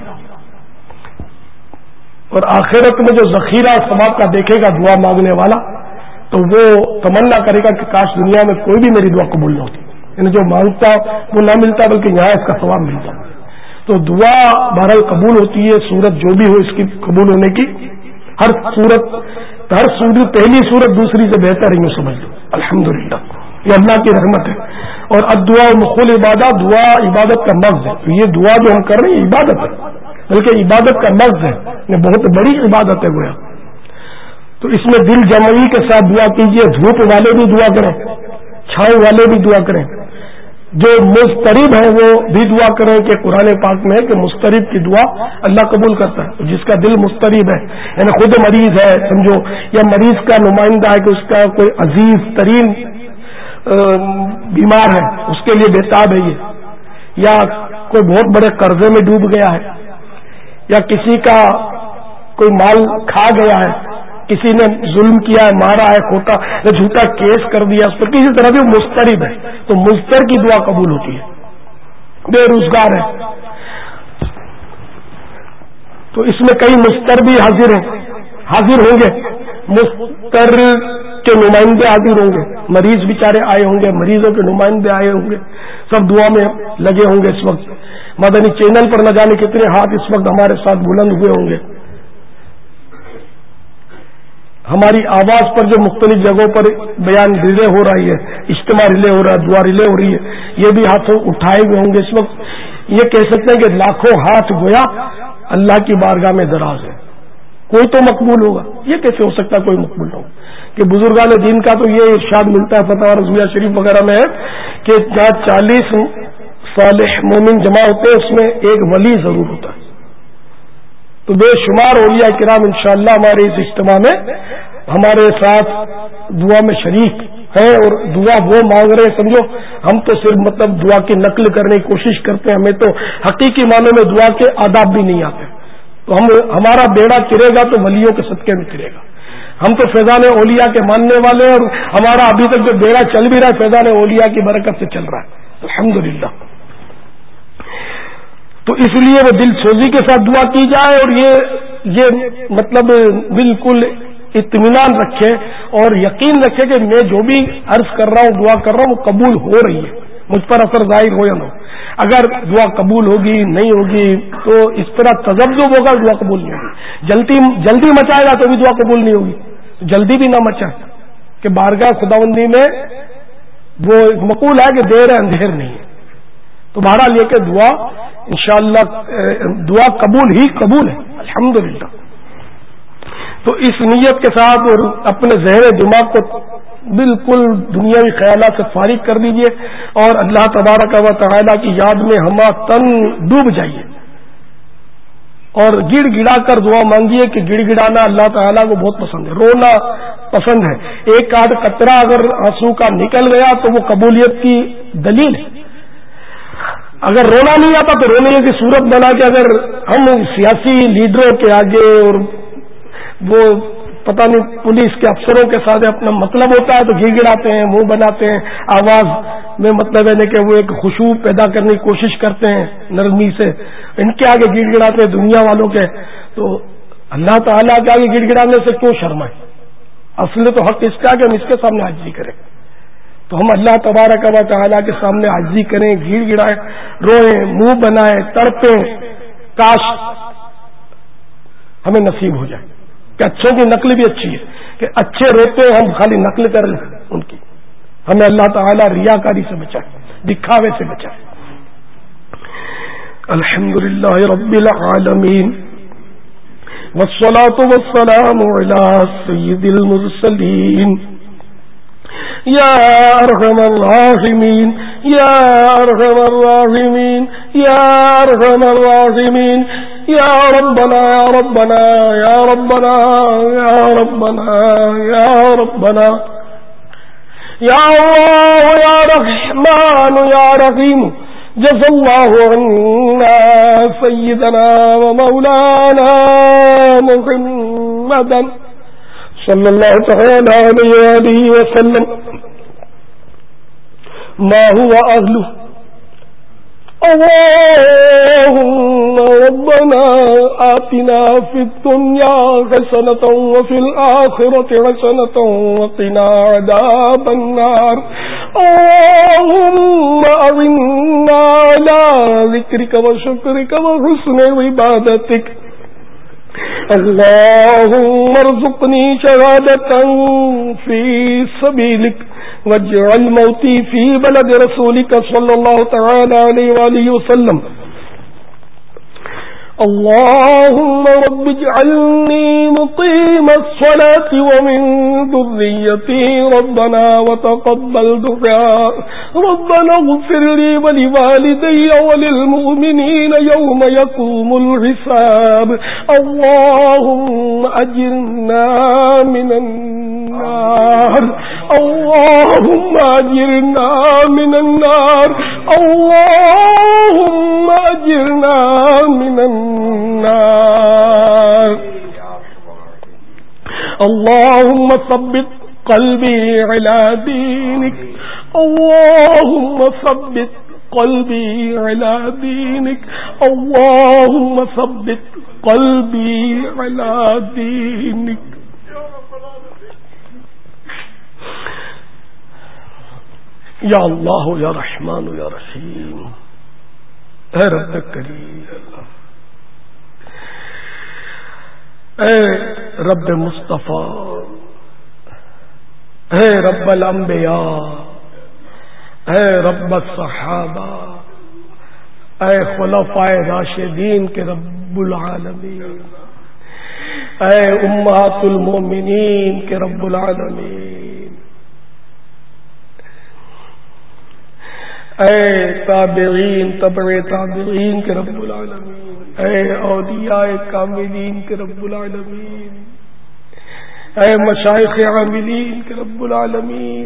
Speaker 2: اور آخرت میں جو ذخیرہ ثواب کا دیکھے گا دعا مانگنے والا تو وہ تمنا کرے گا کہ کاش دنیا میں کوئی بھی میری دعا قبول نہ ہوتی، یعنی جو مانگتا وہ نہ ملتا بلکہ یہاں اس کا ثواب ملتا۔ تو دعا بہرحال قبول ہوتی ہے، صورت جو بھی ہو اس کی قبول ہونے کی، ہر صورت ہر صورت پہلی صورت دوسری سے بہتر ہے، یوں سمجھ لو الحمدللہ، یہ اللہ کی رحمت ہے۔ اور الدعاء مخل عبادت، دعا عبادت کا مغز ہے، تو یہ دعا جو ہم کر رہے ہیں عبادت ہے، بلکہ عبادت کا مغز ہے، یہ بہت بڑی عبادت ہے گویا۔ تو اس میں دل جمعی کے ساتھ دعا کیجیے، دھوپ والے بھی دعا کریں، چھاؤں والے بھی دعا کریں، جو مضطرب ہیں وہ بھی دعا کریں، کہ قرآن پاک میں ہے کہ مضطرب کی دعا اللہ قبول کرتا ہے۔ جس کا دل مضطرب ہے، یعنی خود مریض ہے سمجھو، یا مریض کا نمائندہ ہے کہ اس کا کوئی عزیز ترین بیمار ہے، اس کے لیے بےتاب ہے یہ، یا کوئی بہت بڑے قرضے میں ڈوب گیا ہے، یا کسی کا کوئی مال کھا گیا ہے، کسی نے ظلم کیا ہے، مارا ہے، کھوٹا یا جھوٹا کیس کر دیا اس پر، کسی طرح بھی مضطرب ہے تو مضطر کی دعا قبول ہوتی ہے۔ بے روزگار ہے تو اس میں کئی مضطر بھی حاضر ہیں، حاضر ہوں گے، مضطر کے نمائندے حاضر ہوں گے، مریض بیچارے آئے ہوں گے، مریضوں کے نمائندے آئے ہوں گے، سب دعا میں لگے ہوں گے۔ اس وقت مدنی چینل پر نہ جانے کتنے ہاتھ اس وقت ہمارے ساتھ بلند ہوئے ہوں گے۔ ہماری آواز پر جو مختلف جگہوں پر بیان ریلے ہو رہی ہے، اجتماع ریلے ہو رہا ہے، دعا ریلے ہو رہی ہے، یہ بھی ہاتھ اٹھائے ہوئے ہوں گے اس وقت۔ یہ کہہ سکتے ہیں کہ لاکھوں ہاتھ گویا اللہ کی بارگاہ میں دراز ہے، کوئی تو مقبول ہوگا، یہ کیسے ہو سکتا ہے کوئی مقبول نہ ہو؟ کہ بزرگان دین کا تو یہ ارشاد ملتا ہے فتح رضویہ شریف وغیرہ میں ہے کہ جہاں چالیس صالح مومن جمع ہوتے ہیں اس میں ایک ولی ضرور ہوتا ہے۔ تو بے شمار اولیاء کرام انشاءاللہ ہمارے اس اجتماع میں ہمارے ساتھ دعا میں شریک ہیں، اور دعا وہ مانگ رہے ہیں سمجھو، ہم تو صرف مطلب دعا کی نقل کرنے کی کوشش کرتے ہیں، ہمیں تو حقیقی معنوں میں دعا کے آداب بھی نہیں آتے، تو ہم ہمارا بیڑا چرے گا تو ولیوں کے صدقے میں چرے گا۔ ہم تو فیضان اولیاء کے ماننے والے ہیں، اور ہمارا ابھی تک جو بیڑا چل بھی رہا ہے فیضان اولیاء کی برکت سے چل رہا ہے الحمدللہ۔ تو اس لیے وہ دل سوزی کے ساتھ دعا کی جائے، اور یہ یہ مطلب بالکل اطمینان رکھے اور یقین رکھے کہ میں جو بھی عرض کر رہا ہوں، دعا کر رہا ہوں، وہ قبول ہو رہی ہے، مجھ پر اثر ظاہر ہو یا نہ ہو۔ اگر دعا قبول ہوگی نہیں ہوگی تو اس طرح تذبذب ہوگا، دعا قبول نہیں ہوگی۔ جلدی جلدی مچائے گا تو بھی دعا قبول نہیں ہوگی، جلدی بھی نہ مچائے کہ بارگاہ خداوندی میں وہ مقول ہے کہ دیر ہے اندھیر نہیں ہے۔ تو بہرحال یہ کہ دعا انشاءاللہ دعا قبول ہی قبول ہے الحمدللہ۔ تو اس نیت کے ساتھ اور اپنے ذہن دماغ کو بالکل دنیاوی خیالات سے فارغ کر دیجئے، اور اللہ تبارک و تعالی کی یاد میں ہما تن ڈوب جائیے، اور گڑ گڑا کر دعا مانگیے کہ گڑ گڑانا اللہ تعالیٰ کو بہت پسند ہے، رونا پسند ہے۔ ایک آدھ قطرہ اگر آنسو کا نکل گیا تو وہ قبولیت کی دلیل ہے۔ اگر رونا نہیں آتا تو رونے کی صورت بنا کے اگر ہم سیاسی لیڈروں کے آگے اور وہ پتہ نہیں پولیس کے افسروں کے ساتھ اپنا مطلب ہوتا ہے تو گڑ گڑاتے ہیں، منہ بناتے ہیں، آواز میں مطلب ہے کہ وہ ایک خوشبو پیدا کرنے کی کوشش کرتے ہیں نرمی سے، ان کے آگے گڑ گڑاتے ہیں دنیا والوں کے، تو اللہ تعالیٰ کے آگے گڑ گڑانے سے کیوں شرمائیں؟ اصل تو حق اس کا کہ ہم اس کے سامنے عاجزی کریں، تو ہم اللہ تبارک و تعالیٰ کے سامنے عاجزی کریں، گڑ گڑائیں، روئیں، منہ بنائیں، تڑپیں، کاش ہمیں نصیب ہو جائے کہ اچھوں کی نقل بھی اچھی ہے، کہ اچھے روتے ہیں ہم خالی نقل کر لیں ان کی، ہمیں اللہ تعالیٰ ریاکاری سے بچائے، دکھاوے سے بچائے۔ الحمدللہ رب العالمین والصلاة والسلام علی سید المرسلین یا ارحم الراحمین یا ارحم الراحمین یا ارحم الراحمین یا ربنا یا ربنا یا ربنا یا ربنا یا ربنا یا اللہ یا رحمان یا رحیم جزا اللہ عنا سیدنا و مولانا محمدا صلی اللہ تعالی علیہ وآلہ وسلم ما هو اہلہ. اللهم ربنا آتنا في الدنيا حسنة وفي الآخرة حسنة وقنا عذاب النار. اللهم أعنا على ذكرك وشكرك وحسن عبادتك. اللهم ارزقني شهادة في سبيلك واجعل موتي في بلد رسولك صلى الله تعالى عليه وآله وسلم. اللهم رب اجعلني مقيم الصلاة ومن ذريتي ربنا وتقبل دعاء. ربنا اغفر لي ولوالدي وللمؤمنين يوم يقوم الحساب. اللهم أجرنا من النار. اللهم أجرنا من النار. اللهم أجرنا من النار. اللهم ثبت قلبي على دينك. اللهم ثبت قلبي على دينك. اللهم ثبت قلبي على دينك. یا اللہ یا رحمان یا رحیم. اے رب کریم، اے رب مصطفیٰ، اے رب الانبیاء، اے رب الصحابہ، اے خلفائے راشدین کے رب العالمین، اے امہات المومنین کے رب العالمین، اے تابعین تبع تابعین کے رب العالمین، اے اولیاء کاملین کے رب العالمین، اے مشائخ عاملین کے رب العالمین،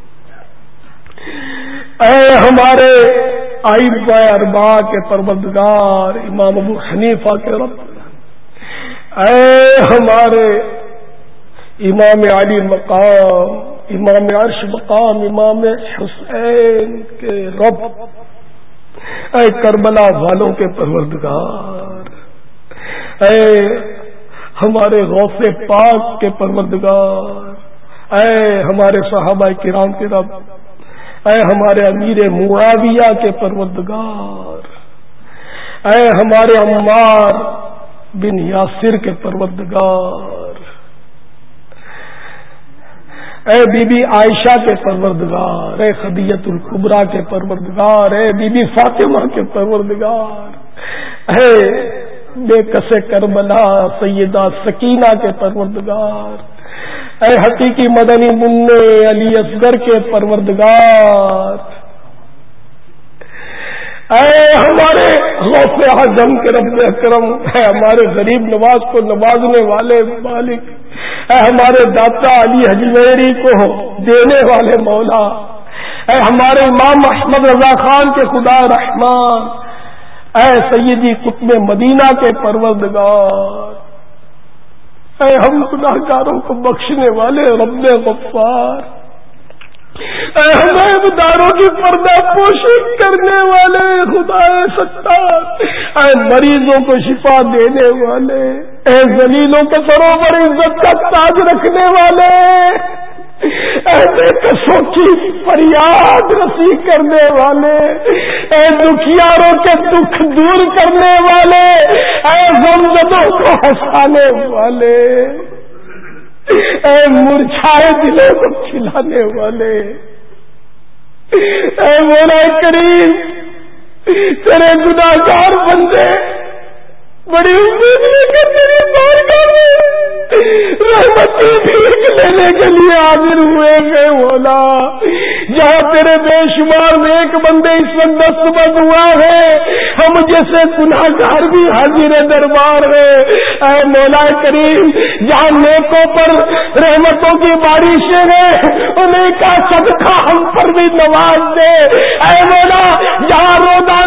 Speaker 2: اے ہمارے ائمہ اربعہ کے پروردگار امام ابو حنیفہ کے رب، اے ہمارے امام علی مقام، امام عرش مقام، امام حسین کے رب، اے کربلا والوں کے پروردگار، اے ہمارے غوث پاک کے پروردگار، اے ہمارے صحابہ کرام کے رب، اے ہمارے امیر معاویہ کے پروردگار، اے ہمارے عمار بن یاسر کے پروردگار، اے بی بی عائشہ کے پروردگار، اے خدیجۃ الکبریٰ کے پروردگار، اے بی بی فاطمہ کے پروردگار، اے بے کس کربلا سیدہ سکینہ کے پروردگار، اے حقیقی مدنی منع علی اصغر کے پروردگار، اے ہمارے غوث اعظم کے رب اکرم، اے ہمارے غریب نواز کو نوازنے والے مالک، اے ہمارے داتا علی حجویری کو دینے والے مولا، اے ہمارے امام احمد رضا خان کے خدا رحمان، اے سیدی قطب مدینہ کے پروردگار، اے ہم گناہگاروں کو بخشنے والے رب غفار، اے ہمیں داروں کی پردہ پوشی کرنے والے خدا ستار، اے مریضوں کو شفا دینے والے، اے ذلیلوں کے سروں پر عزت کا تاج رکھنے والے، اے بے کسوں کی فریاد رسی کرنے والے، اے دکھیاروں کے دکھ دور کرنے والے، اے غمزدوں کو ہنسانے والے، اے مرجھائے دلوں کو کھلانے والے، اے مولا کریم تیرے گناہگار بندے بڑی امید لے کر تیری بارگاہ میں رحمت کی بھیک لینے کے لیے حاضر ہوئے ہیں مولا، جہاں تیرے بے شمار نیک بندے اس وقت دستبند ہوا ہے، ہم جیسے گناہگار بھی حاضر دربار ہے، اے مولا کریم جہاں نیکوں پر رحمتوں کی بارشیں ہیں انہیں کا صدقہ ہم پر بھی نواز دے، اے مولا جہاں روزہ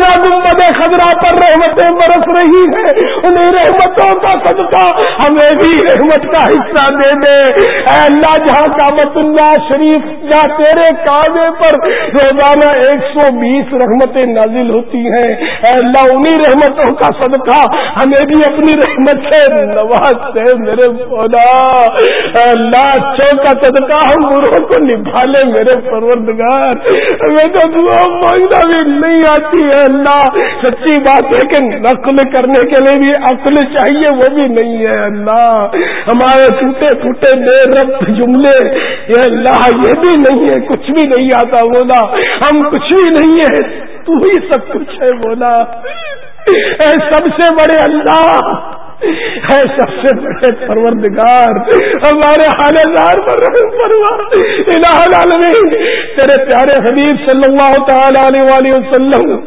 Speaker 2: خضرا پر رحمتیں برس رہی ہیں، انہیں رحمتوں کا صدقہ ہمیں بھی رحمت کا حصہ دے دے۔ اے اللہ جہاں کعبۃ اللہ شریف جہاں تیرے کعبے پر روزانہ ایک سو بیس رحمتیں نازل ہوتی ہیں، اے اللہ انہی رحمتوں کا صدقہ ہمیں بھی اپنی رحمت سے نواز دے میرے مولا۔ اے اللہ اچھوں کا صدقہ ہم بروں کو نبھا لے میرے پروردگار۔ ہمیں تو دعا مانگنا بھی نہیں آتی ہے اللہ، سچی بات ہے کہ نقل کرنے کے لیے بھی عقل چاہیے، وہ بھی نہیں ہے اللہ۔ ہمارے ٹوٹے پھوٹے بے ربط جملے یہ اللہ یہ بھی نہیں ہے، کچھ بھی نہیں آتا بولا، ہم کچھ بھی نہیں ہے، تو ہی سب کچھ ہے بولا۔ اے سب سے بڑے اللہ، ہے سب سے بڑے پروردگار، ہمارے حالدار پر رحم فرما الہ العالمین۔ تیرے پیارے حبیب صلی اللہ تعالی علیہ وآلہ وسلم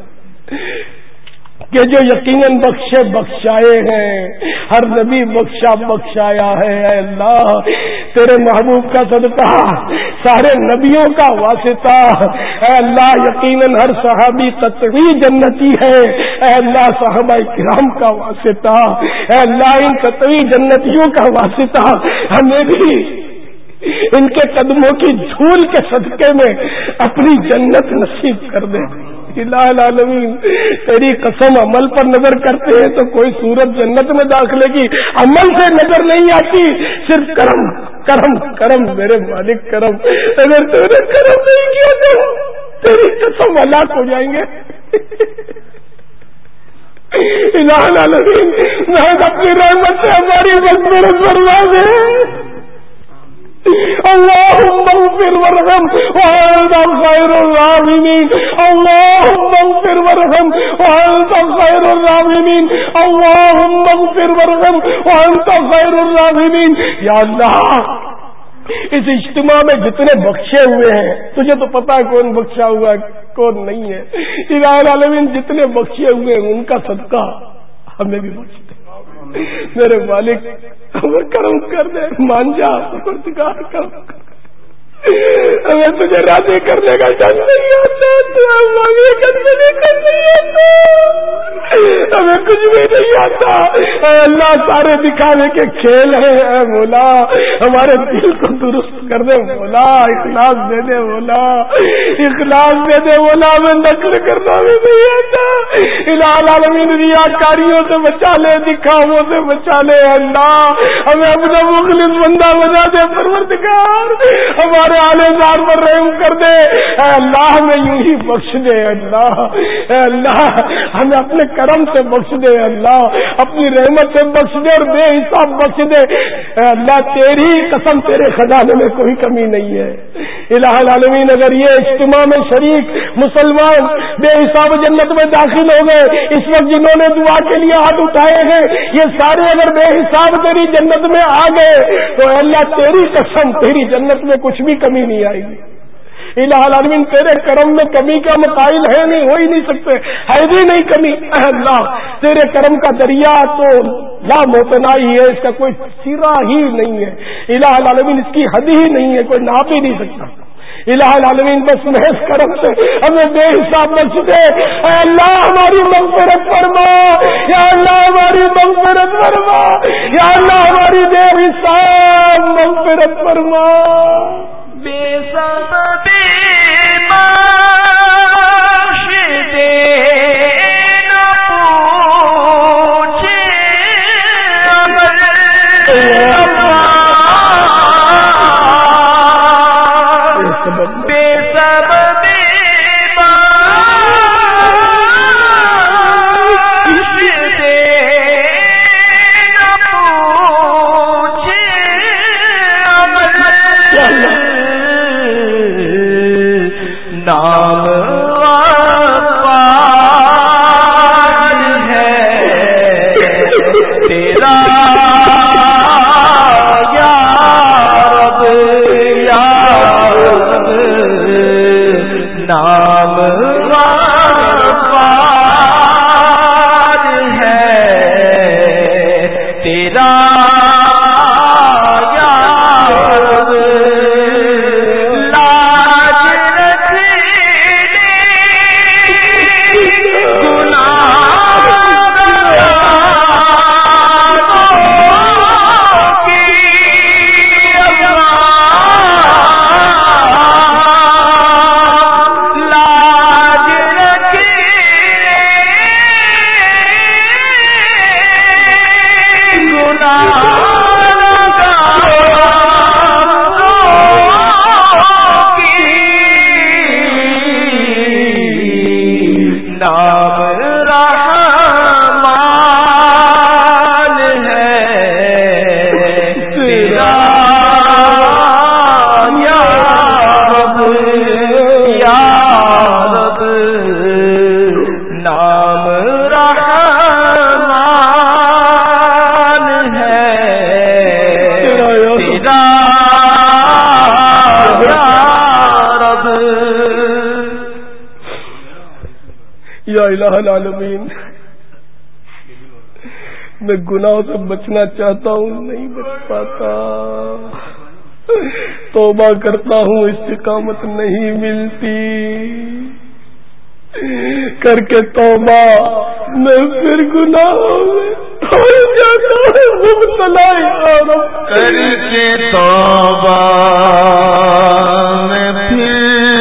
Speaker 2: کہ جو یقیناً بخشے بخشائے ہیں، ہر نبی بخشا بخشایا ہے۔ اے اللہ تیرے محبوب کا صدقہ، سارے نبیوں کا واسطہ، اے اللہ یقیناً ہر صحابی قطعی جنتی ہے، اے اللہ صحابہ کرام کا واسطہ، اے اللہ ان قطعی جنتیوں کا واسطہ ہمیں بھی ان کے قدموں کی دھول کے صدقے میں اپنی جنت نصیب کر دے۔ الہ العالمین تیری قسم عمل پر نظر کرتے ہیں تو کوئی صورت جنت میں داخلے کی عمل سے نظر نہیں آتی، صرف کرم کرم کرم میرے مالک کرم۔ اگر تو نے کرم نہیں کیا تو تیری قسم ہلاک ہو جائیں گے۔ الہ العالمین میں اپنی رحمت سے ہماری مغفرت فرما دے۔ اللهم اغفر وارحم وانت خير الراحمين، اللهم اغفر وارحم وانت خير الراحمين، اللهم اغفر وارحم وانت خير الراحمين۔ یا اللہ اس اجتماع میں جتنے بخشے ہوئے ہیں تجھے تو پتا ہے کون بخشا ہوا کون نہیں ہے۔ الہ العالمین جتنے بخشے ہوئے ہیں ان کا صدقہ ہمیں بھی بخش دے میرے مالک، ہمیں کرم کر دے، مان جا پروردگار کرم کر، ہمیں تجھے راضی کرنے کا ڈر نہیں آتا، تو ہمیں کرنے کا نہیں آتا، ہمیں کچھ بھی نہیں آتا۔ اے اللہ سارے دکھانے کے کھیل ہیں، اے مولا ہمارے دل کو درست کر دے مولا، اخلاص دے دے مولا، اخلاص دے دے مولا، ہمیں نقل کرنا بھی نہیں آتا۔ الہ العالمین ریاکاریوں سے بچا لے، دکھاووں سے بچا لے، اللہ ہمیں اپنا مخلص بندہ بنا دے پروردگار، ہمارے آلے زار پر رحم کر دے، اے اللہ ہمیں یوں ہی بخش دے، اللہ اے اللہ ہمیں اپنے کرم سے بخش دے، اللہ اپنی رحمت سے بخش دے اور بے حساب بخش دے، اے اللہ تیری قسم تیرے خزانے میں کوئی کمی نہیں ہے۔ الہ العالمین اگر یہ اجتماع میں شریک مسلمان بے حساب جنت میں داخل ہو گئے، اس وقت جنہوں نے دعا کے لیے ہاتھ اٹھائے ہیں یہ سارے اگر بے حساب تیری جنت میں آ گئے تو اے اللہ تیری قسم تیری جنت میں کچھ بھی کمی نہیں آئے گی۔ الہ العالمین تیرے کرم میں کمی کا مقابل ہے نہیں، ہو ہی نہیں سکتے، ہے بھی نہیں کمی۔ اے اللہ تیرے کرم کا دریا تو لا متناہی ہے، اس کا کوئی سرا ہی نہیں ہے، الہ العالمین اس کی حد ہی نہیں ہے، کوئی ناپ ہی نہیں سکتا۔ الہ العالمین بس محض کرم سے ہمیں بے حساب بخش دے، اے اللہ ہماری مغفرت فرما، یا اللہ ہماری مغفرت فرما، یا اللہ ہماری بے حساب مغفرت فرما۔
Speaker 3: بے سبب معاش دے نہ پوچھے عمل، بے سبب معاش دے نہ پوچھے عمل، نام غفار ہے تیرا
Speaker 2: یا الہ العالمین میں گناہوں سے بچنا چاہتا ہوں، نہیں بچ پاتا، توبہ کرتا ہوں استقامت نہیں ملتی، کر کے توبہ میں پھر گناہوں میں ہو جاتا ہوں مبتلا، یا رب
Speaker 3: کر کے توبہ میں پھر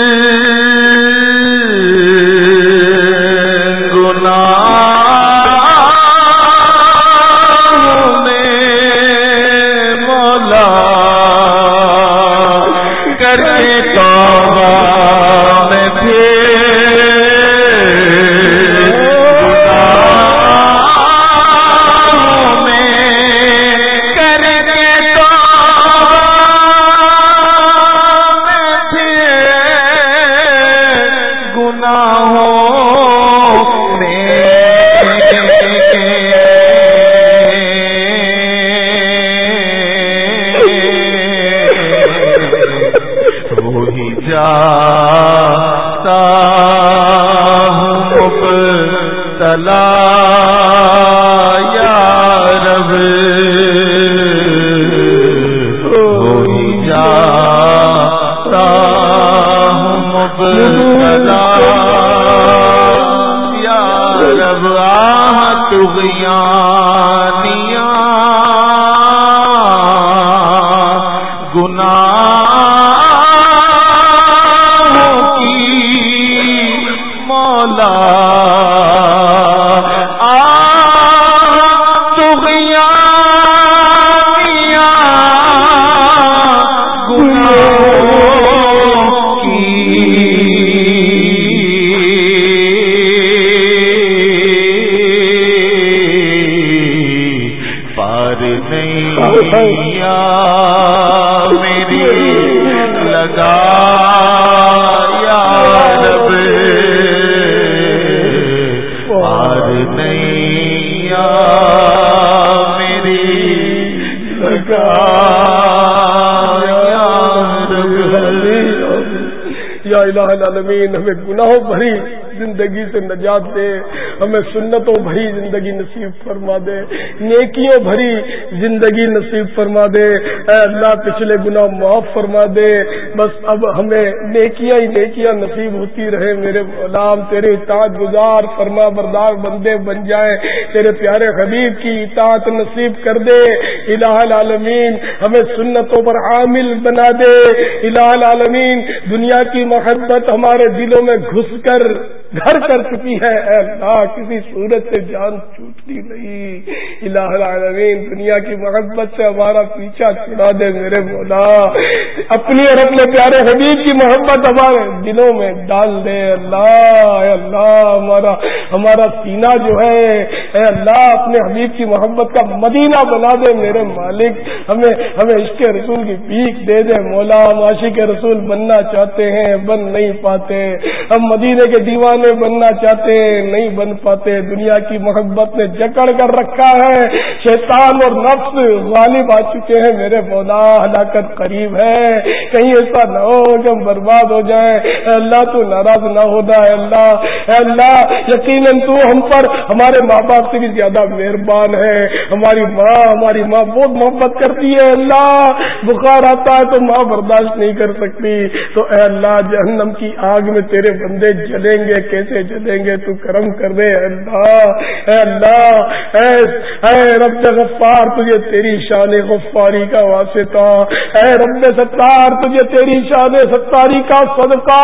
Speaker 2: العالمین ہمیں گناہوں بھری زندگی سے نجات دے، ہمیں سنتوں بھری زندگی نصیب فرما دے، نیکیوں بھری زندگی نصیب فرما دے، اے اللہ پچھلے گناہ معاف فرما دے، بس اب ہمیں نیکیاں ہی نیکیاں نصیب ہوتی رہے میرے غلام، تیرے اطاعت گزار فرما بردار بندے بن جائیں، تیرے پیارے حبیب کی اطاعت نصیب کر دے الہ العالمین، ہمیں سنتوں پر عامل بنا دے الہ العالمین، دنیا کی محبت ہمارے دلوں میں گھس کر گھر کر چکی ہے، اے اللہ کسی صورت سے جان چھوٹتی نہیں الہ العالمین، دنیا کی محبت سے ہمارا پیچھا چھڑا دے میرے مولا، اپنی اور اپنے پیارے حبیب کی محبت ہمارے دلوں میں ڈال دے اللہ، اے اللہ ہمارا ہمارا سینہ جو ہے اے اللہ اپنے حبیب کی محبت کا مدینہ بنا دے میرے مالک، ہمیں ہمیں عشق رسول کی بھیک دے دے مولا، ہم عاشق رسول بننا چاہتے ہیں بن نہیں پاتے، ہم مدینے کے دیوانے بننا چاہتے ہیں نہیں بن پاتے، دنیا کی محبت نے جکڑ کر رکھا ہے، شیطان اور نفس غالب آ چکے ہیں میرے مولا، ہلاکت قریب ہے، کہیں ایسا نہ ہو کہ ہم برباد ہو جائیں، اے اللہ تو ناراض نہ ہونا، اے اللہ اے اللہ یقیناً تو ہم پر ہمارے ماں باپ سے بھی زیادہ مہربان ہے، ہماری ماں ہماری ماں بہت محبت کرتی ہے اللہ، بخار آتا ہے تو ماں برداشت نہیں کر سکتی، تو اے اللہ جہنم کی آگ میں تیرے بندے جلیں گے، کیسے جلیں گے، تو کرم کر دے اے اللہ، اے اللہ اے اے رب غفار تجھے تیری شان غفاری کا واسطہ، اے رب ستار تجھے تیری شان ستاری کا صدقہ،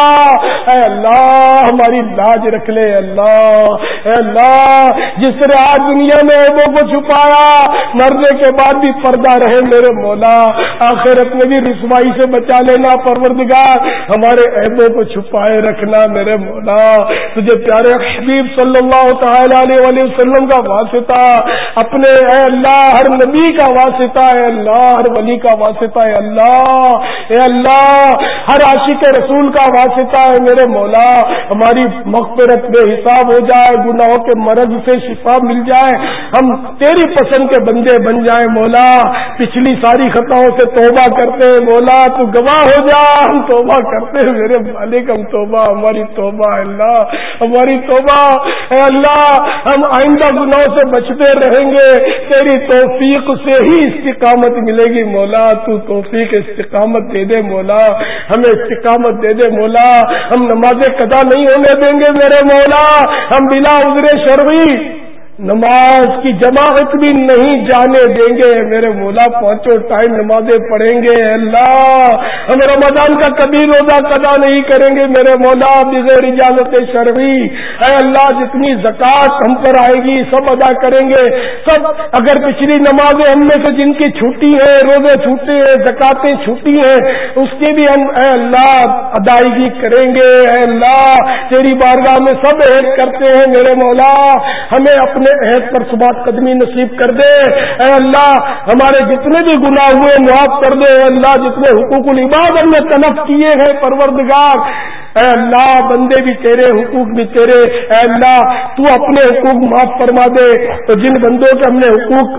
Speaker 2: اے اللہ ہماری لاج رکھ لے اللہ، اے اللہ جس طرح آج دنیا میں عیبوں کو چھپایا مرنے کے بعد بھی پردہ رہے میرے مولا، آخرت میں بھی رسوائی سے بچا لینا پروردگار، ہمارے عیبوں کو چھپائے رکھنا میرے مولا، تجھے پیارے حبیب صلی اللہ تعالی علیہ وسلم کا واسطہ، اپنے اے اللہ ہر نبی کا واسطہ، اے اللہ ہر ولی کا واسطہ، اے اللہ اے اللہ ہر عاشق رسول کا واسطہ ہے میرے مولا، ہماری مغفرت بے حساب ہو جائے، گناہوں کے مرض سے شفا مل جائے، ہم تیری پسند کے بندے بن جائیں مولا، پچھلی ساری خطاؤں سے توبہ کرتے ہیں مولا، تو گواہ ہو جا ہم توبہ کرتے ہیں میرے مالک، ہم توبہ ہماری توبہ ہے اللہ ہماری توبہ اے اللہ، ہم آئندہ گناہوں سے بچتے رہیں گے، تیری توفیق سے ہی استقامت ملے گی مولا، تو توفیق استقامت دے دے مولا، ہمیں استقامت دے دے مولا، ہم نمازیں قضا نہیں ہونے دیں گے میرے مولا، ہم بلا عذر شرعی نماز کی جماعت بھی نہیں جانے دیں گے میرے مولا، پانچوں ٹائم نمازیں پڑھیں گے اللہ، ہم رمضان کا کبھی روزہ قضا نہیں کریں گے میرے مولا بغیر اجازت شرعی، اے اللہ جتنی زکوٰۃ ہم پر آئے گی سب ادا کریں گے، سب اگر پچھلی نمازیں ہم میں سے جن کی چھوٹی ہے، روزے چھوٹے ہیں، زکاتیں چھوٹی ہیں، اس کی بھی ہم اے اللہ ادائیگی کریں گے، اے اللہ تیری بارگاہ میں سب عہد کرتے ہیں میرے مولا، ہمیں اپنے عہد پر ثبات قدمی نصیب کر دے، اے اللہ ہمارے جتنے بھی گناہ ہوئے معاف کر دے، اے اللہ جتنے حقوق العباد ہم نے تلف کیے ہیں پروردگار، اے اللہ بندے بھی تیرے، حقوق بھی تیرے، اے اللہ تو اپنے حقوق معاف فرما دے، تو جن بندوں کے ہم نے حقوق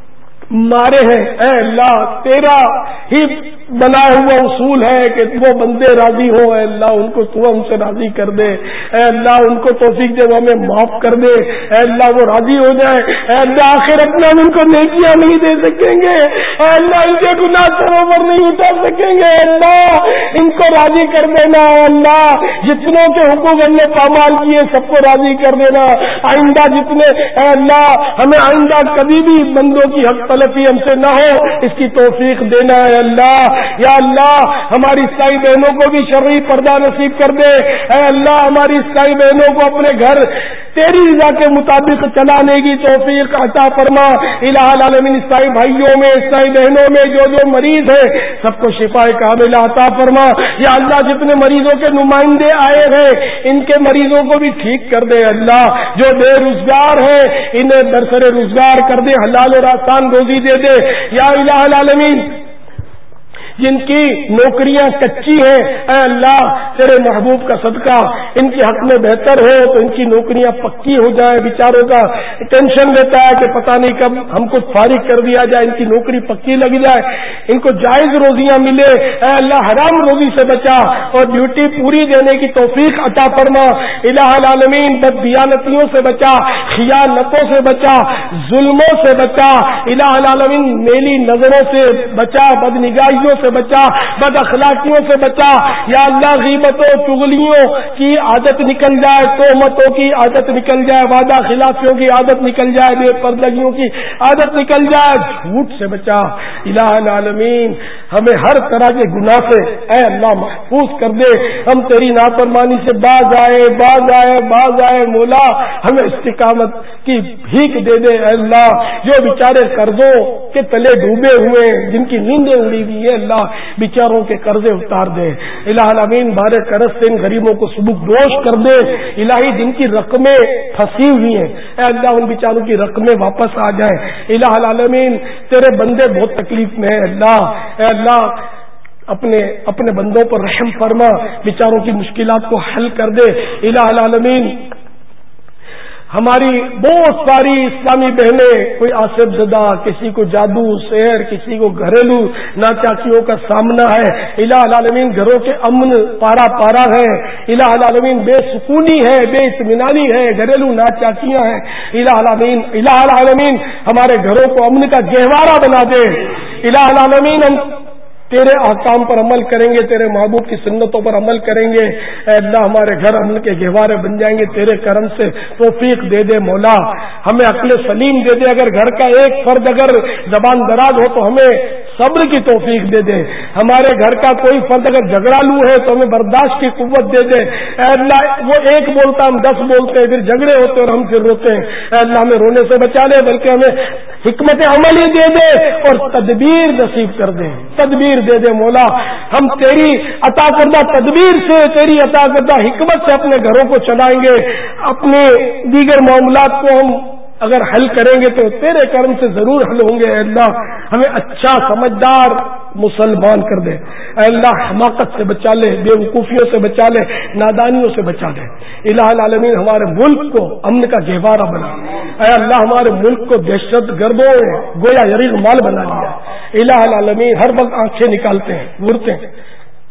Speaker 2: مارے ہیں اے اللہ تیرا ہی بنایا ہوا اصول ہے کہ وہ بندے راضی ہو، اے اللہ ان کو تو ہم سے راضی کر دے، اے اللہ ان کو توفیق دے، وہ ہمیں معاف کر دے، اے اللہ وہ راضی ہو جائے، اے اللہ آخرت میں ہم ان کو نیکیاں نہیں دے سکیں گے، اے اللہ ان کے گناہ سروور نہیں اٹھا سکیں گے، اے اللہ ان کو راضی کر دینا، اے اللہ جتنوں کے حقوق ہم نے پامال کیے سب کو راضی کر دینا، آئندہ جتنے اے اللہ ہمیں آئندہ کبھی بھی بندوں کی حق تلفی ہم سے نہ ہو اس کی توفیق دینا، اے اللہ یا اللہ ہماری عیسائی بہنوں کو بھی شرعی پردہ نصیب کر دے، اے اللہ ہماری عیسائی بہنوں کو اپنے گھر تیری رضا کے مطابق چلانے کی توفیق عطا فرما، الہ العالمین عیسائی بھائیوں میں عیسائی بہنوں میں جو جو مریض ہیں سب کو شفا کاملہ عطا فرما، یا اللہ جتنے مریضوں کے نمائندے آئے ہیں ان کے مریضوں کو بھی ٹھیک کر دے، اللہ جو بے روزگار ہیں انہیں برسر روزگار کر دے، حلال اور آسان روزی دے دے، یا الہ العالمین جن کی نوکریاں کچی ہیں اے اللہ تیرے محبوب کا صدقہ ان کے حق میں بہتر ہو تو ان کی نوکریاں پکی ہو جائے، بیچاروں کا ٹینشن لیتا ہے کہ پتہ نہیں کب ہم کو فارغ کر دیا جائے، ان کی نوکری پکی لگ جائے، ان کو جائز روزیاں ملے، اے اللہ حرام روزی سے بچا اور ڈیوٹی پوری دینے کی توفیق عطا فرما، الہ العالمین بد دیانتیوں سے بچا، خیانتوں سے بچا، ظلموں سے بچا، الہ العالمین میلی نظروں سے بچا، بد نگاہیوں سے بچا، بد اخلاقیوں سے بچا، یا اللہ غیبتوں چغلیوں کی عادت نکل جائے، تہمتوں کی عادت نکل جائے، وعدہ خلافیوں کی عادت نکل جائے، بے پردگیوں کی عادت نکل جائے، جھوٹ سے بچا، الہ العالمین ہمیں ہر طرح کے گناہ سے اے اللہ محفوظ کر دے، ہم تیری نافرمانی سے باز آئے باز آئے باز آئے مولا ہمیں استقامت کی بھیک دے دے، اے اللہ جو بیچارے قرضوں کے تلے ڈوبے ہوئے جن کی نیندیں اڑی ہوئی ہے اللہ بیچاروں کے قرضے اتار دے، الہ العالمین بارے کرز سے ان غریبوں کو سبک دوش کر دے، الہی جن کی رقمیں پھنسی ہوئی ہیں اے اللہ ان بیچاروں کی رقمیں واپس آ جائیں، الہ العالمین تیرے بندے بہت تکلیف میں ہیں اللہ، اے اللہ اپنے اپنے بندوں پر رحم فرما، بیچاروں کی مشکلات کو حل کر دے، الہ العالمین ہماری بہت ساری اسلامی بہنیں کوئی آصف زدہ، کسی کو جادو سحر، کسی کو گھریلو ناچاکیوں کا سامنا ہے، الہ العالمین گھروں کے امن پارا پارا ہے، الہ العالمین بے سکونی ہے، بے اطمینانی ہے، گھریلو ناچاکیاں ہیں، الہ العالمین الہ العالمین ہمارے گھروں کو امن کا گہوارہ بنا دے، الہ العالمین ہم تیرے احکام پر عمل کریں گے، تیرے محبوب کی سنتوں پر عمل کریں گے، اے اللہ ہمارے گھر امن کے گہوارے بن جائیں گے، تیرے کرم سے توفیق دے دے مولا، ہمیں عقل سلیم دے دے، اگر گھر کا ایک فرد اگر زبان دراز ہو تو ہمیں صبر کی توفیق دے دے، ہمارے گھر کا کوئی فرد اگر جھگڑالو ہے تو ہمیں برداشت کی قوت دے دے، اے اللہ وہ ایک بولتا ہم دس بولتے ہیں، پھر جھگڑے ہوتے اور ہم پھر روتے ہیں، اے اللہ ہمیں رونے سے بچا لے بلکہ ہمیں حکمت عمل ہی دے دے اور تدبیر نصیب کر دے، تدبیر دے دے مولا، ہم تیری عطا کردہ تدبیر سے تیری عطا کردہ حکمت سے اپنے گھروں کو چلائیں گے، اپنے دیگر معاملات کو ہم اگر حل کریں گے تو تیرے کرم سے ضرور حل ہوں گے، اے اللہ ہمیں اچھا سمجھدار مسلمان کر دے، اے اللہ حماقت سے بچا لے، بے وقوفیوں سے بچا لے، نادانیوں سے بچا لے، الہ العالمین ہمارے ملک کو امن کا گہوارہ بنا، اے اللہ ہمارے ملک کو دہشت گردوں گویا یریغ مال بنا لیا، الہ العالمین ہر وقت آنکھیں نکالتے ہیں گھورتے ہیں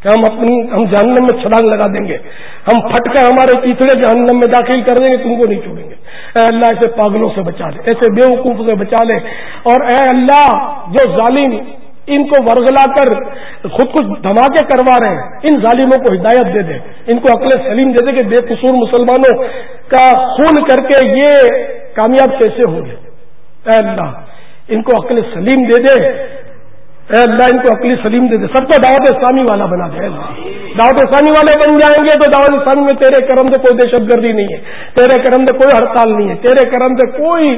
Speaker 2: کہ ہم اپنی ہم جہنم میں چھلانگ لگا دیں گے, ہم پھٹ کر ہمارے چیتڑے جہنم میں داخل کر دیں گے, تم کو نہیں چھوڑیں گے. اے اللہ ایسے پاگلوں سے بچا لے, ایسے بیوقوف سے بچا لے. اور اے اللہ جو ظالم ان کو ورگلا کر خود کچھ دھماکے کروا رہے ہیں, ان ظالموں کو ہدایت دے دے, ان کو عقل سلیم دے دے کہ بے قصور مسلمانوں کا خون کر کے یہ کامیاب کیسے ہوں گے. اے اللہ ان کو عقل سلیم دے دے, اے اللہ ان کو عقل سلیم دے دے, سب کو دعوت اسلامی والا بنا دے. دعوت اسلامی والے بن جائیں گے تو دعوت اسلامی میں تیرے کرم سے کوئی دہشت گردی نہیں ہے, تیرے کرم سے کوئی ہڑتال نہیں ہے, تیرے کرم سے کوئی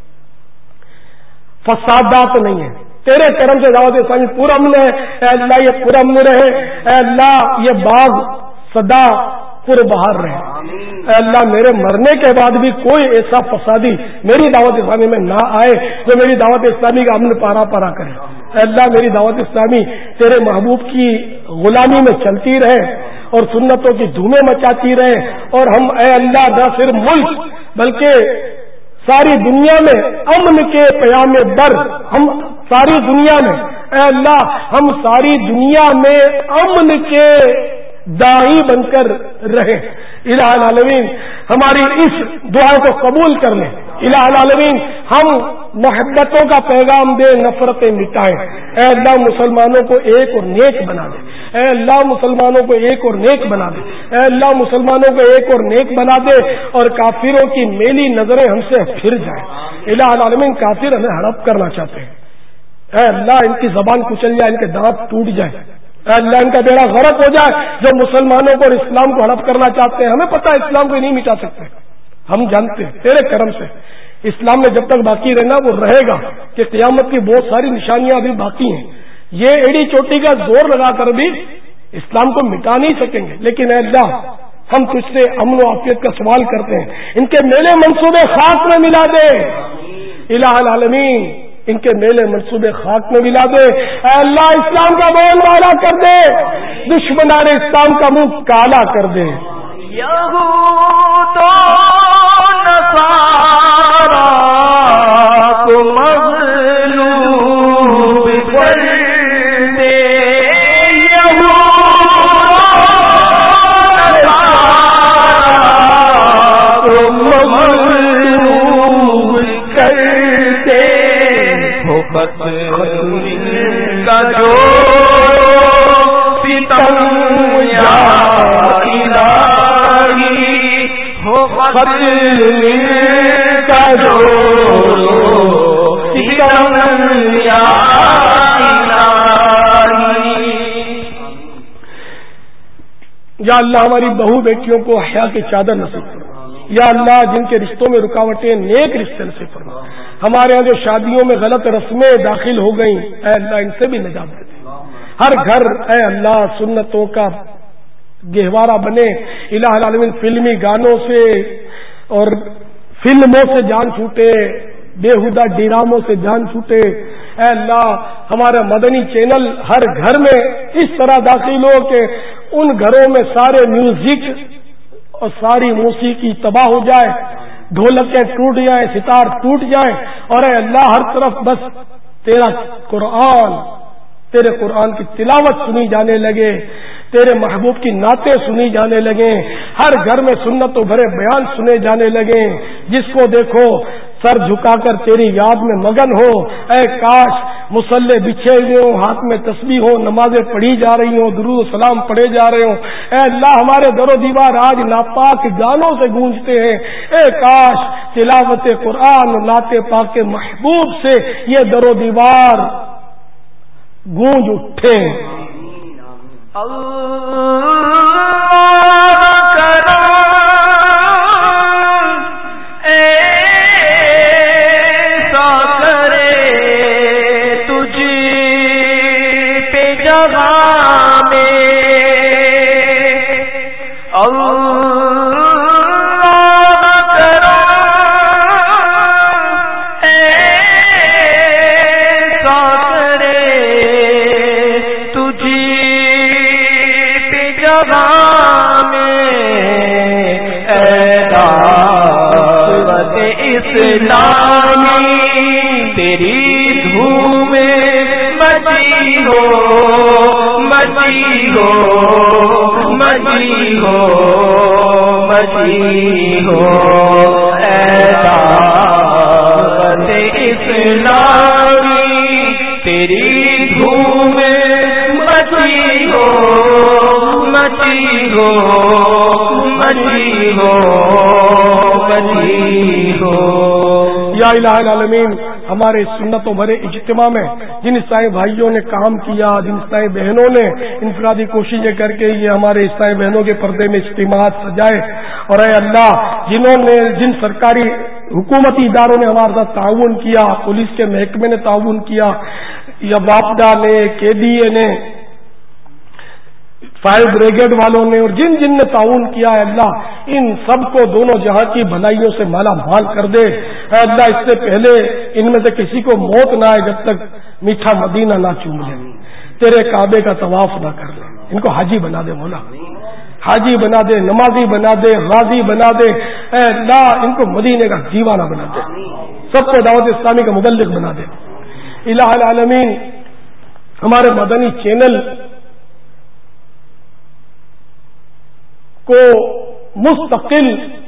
Speaker 2: فسادات نہیں ہے, تیرے کرم سے دعوت اسلامی پورا امن ہے. اے اللہ یہ پورا امن رہے, اے اللہ یہ باغ سدا پر بہار رہے. اے اللہ میرے مرنے کے بعد بھی کوئی ایسا فسادی میری دعوت اسلامی میں نہ آئے جو میری دعوت اسلامی کا امن پارا پارا کرے. اے اللہ میری دعوت اسلامی تیرے محبوب کی غلامی میں چلتی رہے اور سنتوں کی دھومیں مچاتی رہے, اور ہم اے اللہ نہ صرف ملک بلکہ ساری دنیا میں امن کے پیام بر, ہم ساری دنیا میں اے اللہ ہم ساری دنیا میں امن کے داعی بن کر رہے. الہ العالمین ہماری اس دعا کو قبول کر لیں. الہ العالمین ہم محبتوں کا پیغام دے, نفرتیں مٹائیں. اے اللہ مسلمانوں کو ایک اور نیک بنا دے. اے اللہ مسلمانوں کو ایک اور نیک بنا دے. اے اللہ مسلمانوں کو ایک اور نیک بنا دے, اور کافروں کی میلی نظریں ہم سے پھر جائیں. الہ العالمین کافر ہمیں ہڑپ کرنا چاہتے ہیں. اے اللہ ان کی زبان کچل جائے, ان کے دانت ٹوٹ جائے. اے اللہ ان کا بیڑا غرق ہو جائے جو مسلمانوں کو اور اسلام کو ہڑپ کرنا چاہتے ہیں. ہمیں پتہ ہے اسلام کو نہیں مٹا سکتے, ہم جانتے ہیں تیرے کرم سے اسلام میں جب تک باقی رہنا وہ رہے گا, کہ قیامت کی بہت ساری نشانیاں ابھی باقی ہیں. یہ ایڑی چوٹی کا زور لگا کر بھی اسلام کو مٹا نہیں سکیں گے. لیکن اے اللہ ہم تجھ سے امن و عافیت کا سوال کرتے ہیں, ان کے میلے منصوبے خاص میں ملا دے. الہ العالمین ان کے میلے منصوبے خاک میں ملا دے. اے اللہ اسلام کا بول بالا کر دے, دشمنان اسلام کا منہ کالا کر دے.
Speaker 3: یہود و نصارا کو مغلوب کر دے, یہود و نصارا کو مغلوب کر دے. خط کا جو ستم یا الہی ہو, خط کا جو ستم یا الہی.
Speaker 2: یا اللہ ہماری بہو بیٹیوں کو حیا کی چادر نصیب کرو. یا اللہ جن کے رشتوں میں رکاوٹیں نیک رشتے نصیب فرما. ہمارے یہاں جو شادیوں میں غلط رسمیں داخل ہو گئیں اے اللہ ان سے بھی نجات دے. ہر گھر اے اللہ سنتوں کا گہوارہ بنے. الہ العالمین فلمی گانوں سے اور فلموں سے جان چھوٹے, بےہودہ ڈراموں سے جان چھوٹے. اے اللہ ہمارا مدنی چینل ہر گھر میں اس طرح داخل ہو کہ ان گھروں میں سارے میوزک اور ساری موسیقی تباہ ہو جائے, ڈھولکیں ٹوٹ جائیں, ستار ٹوٹ جائیں, اور اے اللہ ہر طرف بس تیرا قرآن, تیرے قرآن کی تلاوت سنی جانے لگے, تیرے محبوب کی نعتیں سنی جانے لگیں, ہر گھر میں سنت و بھرے بیان سنے جانے لگیں. جس کو دیکھو سر جھکا کر تیری یاد میں مگن ہو. اے کاش مصلے بچھے ہوئے ہوں, ہاتھ میں تسبیح ہو, نمازیں پڑھی جا رہی ہوں, درود و سلام پڑھے جا رہے ہوں. اے اللہ ہمارے در و دیوار آج ناپاک گانوں سے گونجتے ہیں. اے کاش تلاوت قرآن و نعت پاک کے محبوب سے یہ در و دیوار گونج اٹھے.
Speaker 3: اسلامی تیری دھوم مچی ہو, مچی ہو مچی ہو مچی ہو اے دعوت اسلامی تیری دھوم مچی ہو مچی ہو مچی ہو مچی ہو.
Speaker 2: یا الہ العالمین، ہمارے سنتوں بھرے اجتماع میں جن عیسائی بھائیوں نے کام کیا، جن عیسائی بہنوں نے انفرادی کوششیں کر کے یہ ہمارے عیسائی بہنوں کے پردے میں اجتماعات سجائے، اور اے اللہ جنہوں نے جن سرکاری حکومتی اداروں نے ہمارے ساتھ تعاون کیا، پولیس کے محکمے نے تعاون کیا، یا واپڈا نے، کے ڈی اے نے، فائر بریگیڈ والوں نے، اور جن جن نے تعاون کیا ہے اللہ ان سب کو دونوں جہاں کی بھلائیوں سے مالا مال کر دے. اے اللہ اس سے پہلے ان میں سے کسی کو موت نہ آئے جب تک میٹھا مدینہ نہ چوم لے، تیرے کعبے کا طواف نہ کر لے. ان کو حاجی بنا دے مولا، حاجی بنا دے، نمازی بنا دے، غازی بنا دے. اے اللہ ان کو مدینے کا دیوانہ بنا دے، سب کو دعوت اسلامی کا مبلغ بنا دے. الہ العالمین، ہمارے مدنی چینل کو مستقل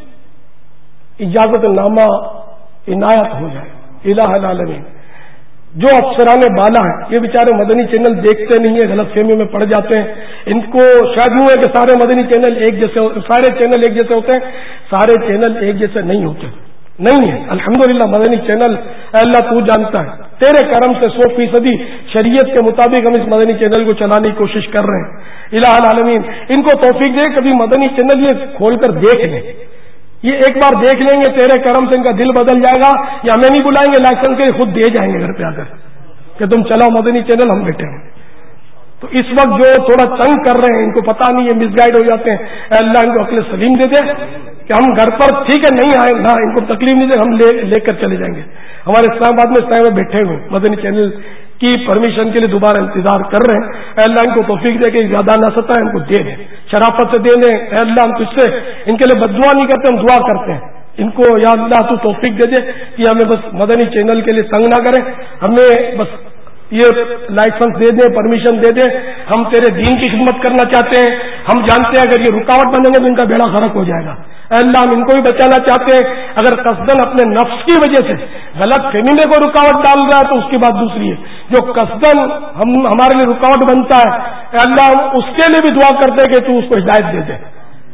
Speaker 2: اجازت نامہ عنایت ہو جائے. الہ العالمین، جو افسران بالا ہیں یہ بیچارے مدنی چینل دیکھتے نہیں ہیں، غلط فہمی میں پڑ جاتے ہیں. ان کو شاید یوں ہے کہ سارے مدنی چینل ایک جیسے، سارے چینل ایک جیسے ہوتے ہیں. سارے چینل ایک جیسے نہیں ہوتے، نہیں ہے. الحمدللہ مدنی چینل اللہ تو جانتا ہے، تیرے کرم سے سو فیصدی شریعت کے مطابق ہم اس مدنی چینل کو چلانے کی کوشش کر رہے ہیں. الہ العالمین ان کو توفیق دے، کبھی مدنی چینل یہ کھول کر دیکھ لیں، یہ ایک بار دیکھ لیں گے تیرے کرم سے ان کا دل بدل جائے گا. یا ہمیں نہیں بلائیں گے لائسنس کے، خود دے جائیں گے گھر پہ آ کر کہ تم چلاؤ مدنی چینل، ہم بیٹھے ہیں. تو اس وقت جو تھوڑا تنگ کر رہے ہیں ان کو پتہ نہیں ہے، مس گائیڈ ہو جاتے ہیں. اے اللہ ان کو عقل سلیم دے دے کہ ہم گھر پر ٹھیک ہے نہیں آئے نہ، ان کو تکلیف نہیں دے، ہم لے لے کر چلے جائیں گے. ہمارے اسلام آباد میں اس ٹائم میں بیٹھے ہوئے مدنی چینل کی پرمیشن کے لیے دوبارہ انتظار کر رہے ہیں. اے اللہ ان کو توفیق دے کہ زیادہ نہ ستا ہے ان کو دے دیں، شرافت سے دے دیں. اے اللہ ہم تجھ سے ان کے لیے بددعا نہیں کرتے، ہم دعا کرتے ہیں ان کو. یا اللہ تو توفیق دے دے کہ ہمیں بس مدنی چینل کے لیے تنگ نہ کریں، ہمیں بس یہ لائسنس دے دیں، پرمیشن دے دیں. ہم تیرے دین کی خدمت کرنا چاہتے ہیں. ہم جانتے ہیں اگر یہ رکاوٹ بنیں گے تو ان کا بیڑا غرق ہو جائے گا. اے اللہ ہم ان کو بھی بچانا چاہتے ہیں. اگر قصدن اپنے نفس کی وجہ سے غلط فہمی میں کوئی رکاوٹ ڈال رہا ہے تو اس کی بات دوسری ہے. جو قصدن ہم ہمارے لیے رکاوٹ بنتا ہے، اے اللہ ہم اس کے لیے بھی دعا کرتے ہیں کہ تو اس کو ہدایت دے دے،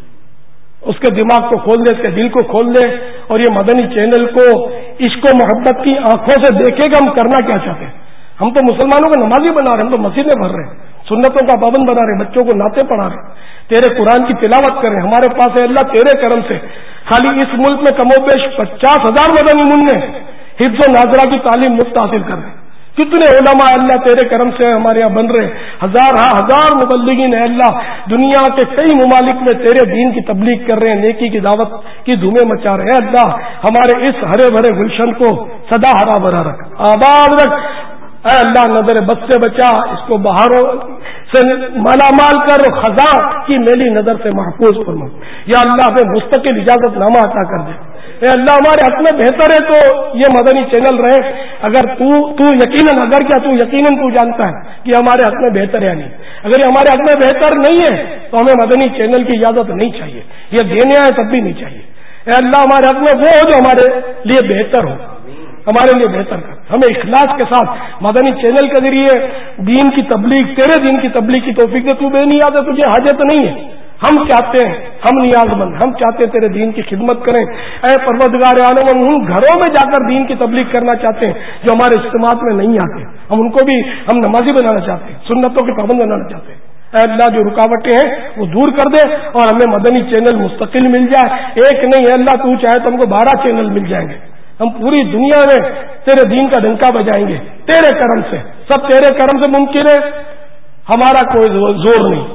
Speaker 2: اس کے دماغ کو کھول دے، اس کے دل کو کھول دے، اور یہ مدنی چینل کو عشق و محبت کی آنکھوں سے دیکھے کہ ہم کرنا کیا چاہتے ہیں. ہم تو مسلمانوں کو نمازی بنا رہے ہیں، ہم تو مسجدیں بھر رہے ہیں، سنتوں کا پابند بنا رہے ہیں، بچوں کو نعتیں پڑھا رہے ہیں، تیرے قرآن کی تلاوت کر رہے ہیں. ہمارے پاس ہے اللہ تیرے کرم سے خالی اس ملک میں کم و بیش پچاس ہزار مدنی منع حفظ و ناظرہ کی تعلیم مفت حاصل کر رہے ہیں. کتنے علماء اللہ تیرے کرم سے ہمارے یہاں بن رہے ہیں، ہزار ہاں ہزار مبلغین ہے اللہ دنیا کے کئی ممالک میں تیرے دین کی تبلیغ کر رہے ہیں، نیکی کی دعوت کی دھومیں مچا رہے ہیں. اللہ ہمارے اس ہرے بھرے گلشن کو سدا ہرا بھرا رکھ، آباد رکھ. اے اللہ نظر بد سے بچا، اس کو بہاروں سے مالا مال کر، خزاں کی میلی نظر سے محفوظ فرما. یا اللہ ہمیں مستقل اجازت نامہ عطا کر دے. اے اللہ ہمارے حق میں بہتر ہے تو یہ مدنی چینل رہے، اگر تو تو یقیناً اگر کیا تو یقیناً تو جانتا ہے کہ ہمارے حق میں بہتر ہے نہیں. اگر یہ ہمارے حق میں بہتر نہیں ہے تو ہمیں مدنی چینل کی اجازت نہیں چاہیے، یہ دینے آئے تب بھی نہیں چاہیے. اے اللہ ہمارے حق میں وہ ہو جو ہمارے لیے بہتر ہو، ہمارے لیے بہتر کر. ہمیں اخلاص کے ساتھ مدنی چینل کے ذریعے دین کی تبلیغ، تیرے دین کی تبلیغ کی توفیق دے. تو بے نیاز ہے، تجھے حاجت نہیں ہے، ہم چاہتے ہیں، ہم نیاز مند، ہم چاہتے ہیں تیرے دین کی خدمت کریں. اے پروردگار عالم ہم ان گھروں میں جا کر دین کی تبلیغ کرنا چاہتے ہیں جو ہمارے اجتماعات میں نہیں آتے، ہم ان کو بھی ہم نمازی بنانا چاہتے ہیں، سنتوں کے پابند بنانا چاہتے ہیں. اے اللہ جو رکاوٹیں ہیں وہ دور کر دے اور ہمیں مدنی چینل مستقل مل جائے. ایک نہیں ہے اللہ، تو چاہے تو ہم کو بارہ چینل مل جائیں گے، ہم پوری دنیا میں تیرے دین کا ڈنکا بجائیں گے تیرے کرم سے. سب تیرے کرم سے ممکن ہے، ہمارا کوئی زور نہیں.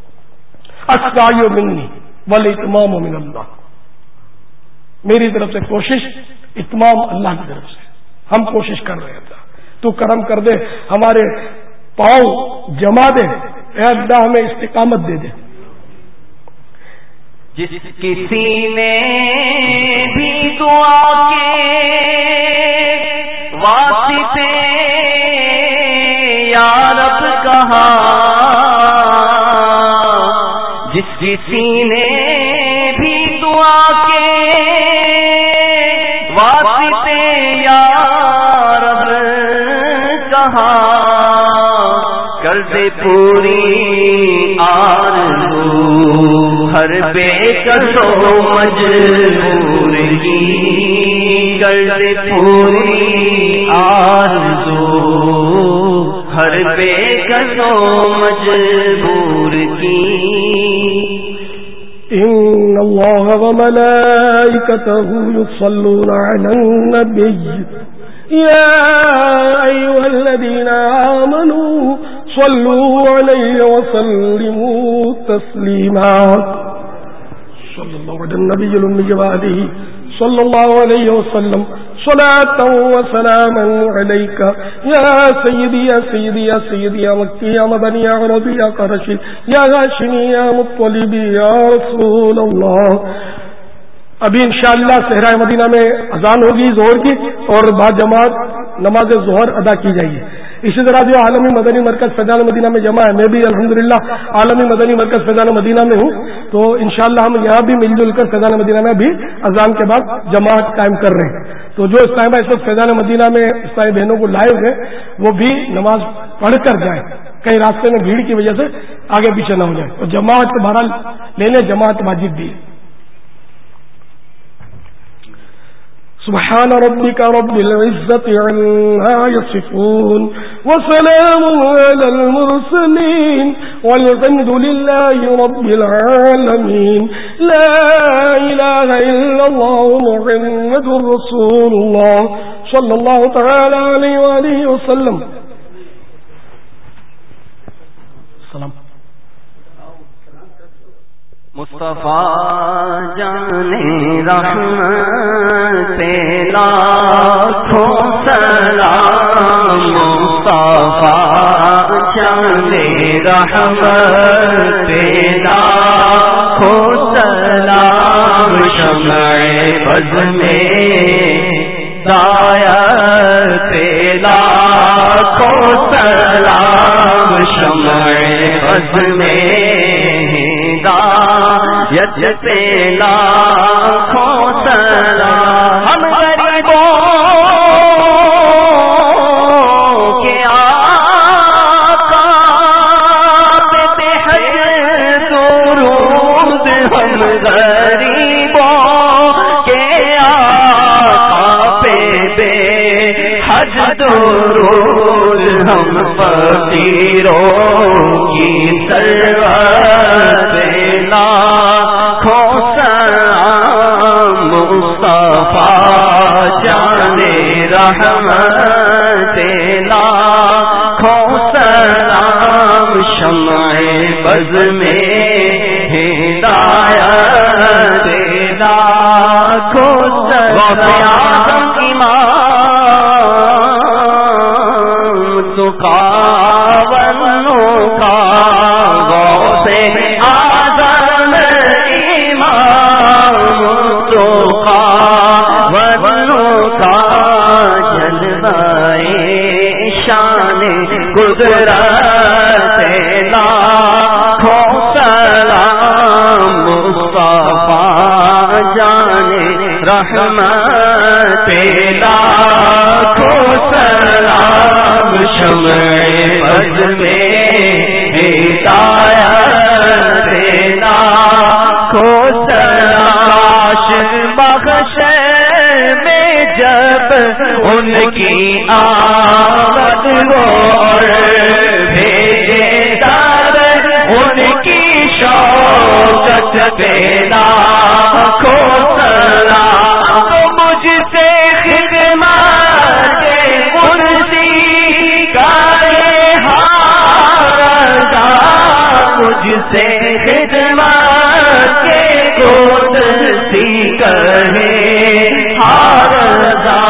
Speaker 2: اسقائی منی والاتمام من اللہ، میری طرف سے کوشش، اتمام اللہ کی طرف سے. ہم کوشش کر رہے ہیں، تو کرم کر دے، ہمارے پاؤں جما دے. اے اللہ ہمیں استقامت دے دے.
Speaker 3: جس کسی نے بھی دعا کے واسطے یا رب کہا
Speaker 5: جس کسی نے بھی دعا کے واسطے یا رب کہا کر دے پوری آرزو ہر بے کسو مجبور کی کر دے پوری آرزو ہر بے کسو مجبور کی
Speaker 2: ان اللہ وملائکته یصلون علی النبی یا ایها الذین آمنوا صلوا علیہ وسلموا تسلیما صلی اللہ علی النبی الأمی وآلہ صلی اللہ علیہ وسلم صلاة وسلاما علیک یا سیدی یا سیدی یا سیدی یا مکی یا مدنی یا عربی یا قرشی یا غاشمی یا مطلبی یا رسول اللہ. ابھی انشاءاللہ صحرائے مدینہ میں اذان ہوگی ظہر کی اور بعد جماعت نماز ظہر ادا کی جائے گی. اسی طرح جو عالمی مدنی مرکز فیضان مدینہ میں جمع ہے، میں بھی الحمدللہ عالمی مدنی مرکز فیضان مدینہ میں ہوں، تو انشاءاللہ ہم یہاں بھی مل جل کر فیضان مدینہ میں بھی اذان کے بعد جماعت قائم کر رہے ہیں. تو جو اسلامی بھائی اس وقت فیضان مدینہ میں اسلامی بہنوں کو لائے ہوئے وہ بھی نماز پڑھ کر جائیں، کہیں راستے میں بھیڑ کی وجہ سے آگے پیچھے نہ ہو جائے. اور جماعت کو بہرحال لے لیں، جماعت واجب بھی ہے. سبحان ربك رب العزة عما يصفون وسلام على المرسلين والحمد لله رب العالمين. لا إله إلا الله محمد رسول الله صلى الله تعالى عليه وآله وسلم. سلام.
Speaker 5: مصطفیٰ جانے رحمت لاکھوں سلام مصطفیٰ جانے رحمت لاکھوں سلام شمع بز میں دایت لاکھوں سلام شمع بز میں یت پہ لاکھوں سلام. ہم غریبوں کے آقا پہ بے حد درود، ہم غریبوں کے آقا پہ بے حد درود، ہم فقیروں کی سرورت لاکھوں سلام مصطفیٰ جانے رحمت لاکھوں سلام شمع بز میں ہدایت لاکھوں سلام. امام تو کاونوں کا غوث اعظم امام تو کاونوں کا جلوہ شان قدرت لاکھوں سلام مصطفیٰ جانے رحمت لاکھوں سلام شمع بز میں ہدایت لاکھوں سلام. بخش میں جب ان کی آمد اور بھیجے در ان کی شوکت پہ لاکھوں سلام. مجھ سے خدمت کرسی کرے ہاردا، مجھ سے خدمت کے کرسی کرے ہاردا.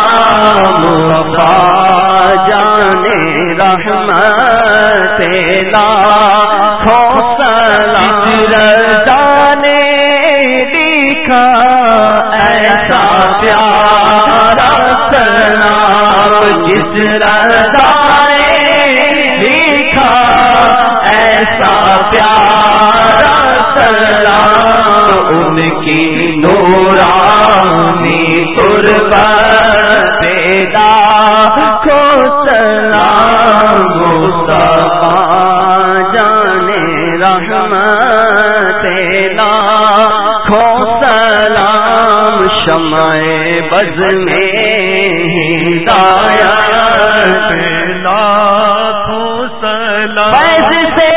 Speaker 5: مصطفیٰ جانے رحمت لاکھوں سلام. رضا نے لکھا ایسا پیارا سلام، جس رضا نے لکھا ایسا پیارا سلام.
Speaker 3: سلام مصطفیٰ جانے رحمت لاکھوں سلام شمع بز میں ہدایت لاکھوں سلام فیض سے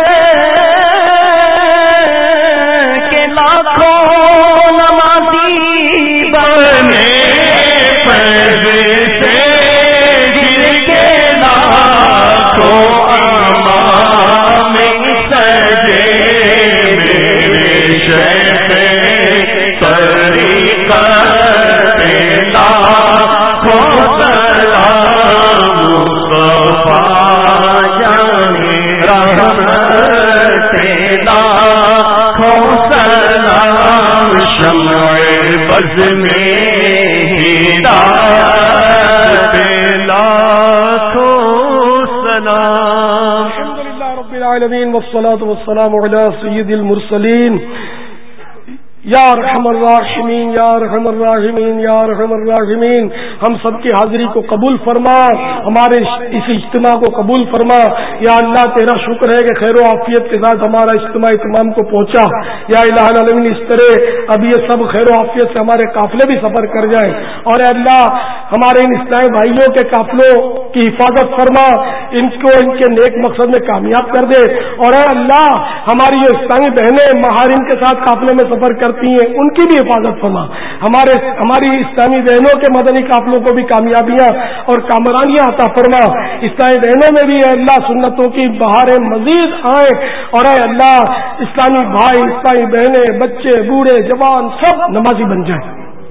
Speaker 3: کے لاکھوں نمازی بنے فیض سے گر کے لاکھوں امام سجے میرے شیخ طریقت لاکھوں سلام مصطفیٰ جانے رحمت لاکھوں سلام شمع بز میں ہدایت لاکھوں سلام.
Speaker 2: الحمدللہ رب العالمین والصلاة والسلام علی سید المرسلین. یا ارحم الراحمین یا ارحم الراحمین یا ارحم الراحمین. ہم سب کی حاضری کو قبول فرما، ہمارے اس اجتماع کو قبول فرما. یا اللہ تیرا شکر ہے کہ خیر و عافیت کے ساتھ ہمارا اجتماع اتمام کو پہنچا. یا الہ العالمین اس طرح اب یہ سب خیر و عافیت سے ہمارے قافلے بھی سفر کر جائیں. اور اے اللہ ہمارے ان اسلامی بھائیوں کے قافلوں کی حفاظت فرما، ان کو ان کے نیک مقصد میں کامیاب کر دے. اور اے اللہ ہماری یہ اسلامی بہنیں محارم کے ساتھ قافلے میں سفر کر ہیں ان کی بھی حفاظت فرما. ہمارے ہماری اسلامی بہنوں کے مدنی قافلوں کو بھی کامیابیاں اور کامرانیاں عطا فرما. اسلامی بہنوں میں بھی اے اللہ سنتوں کی بہاریں مزید آئیں. اور اے اللہ اسلامی بھائی، اسلامی بہنیں، بچے، بوڑھے، جوان سب نمازی بن جائیں.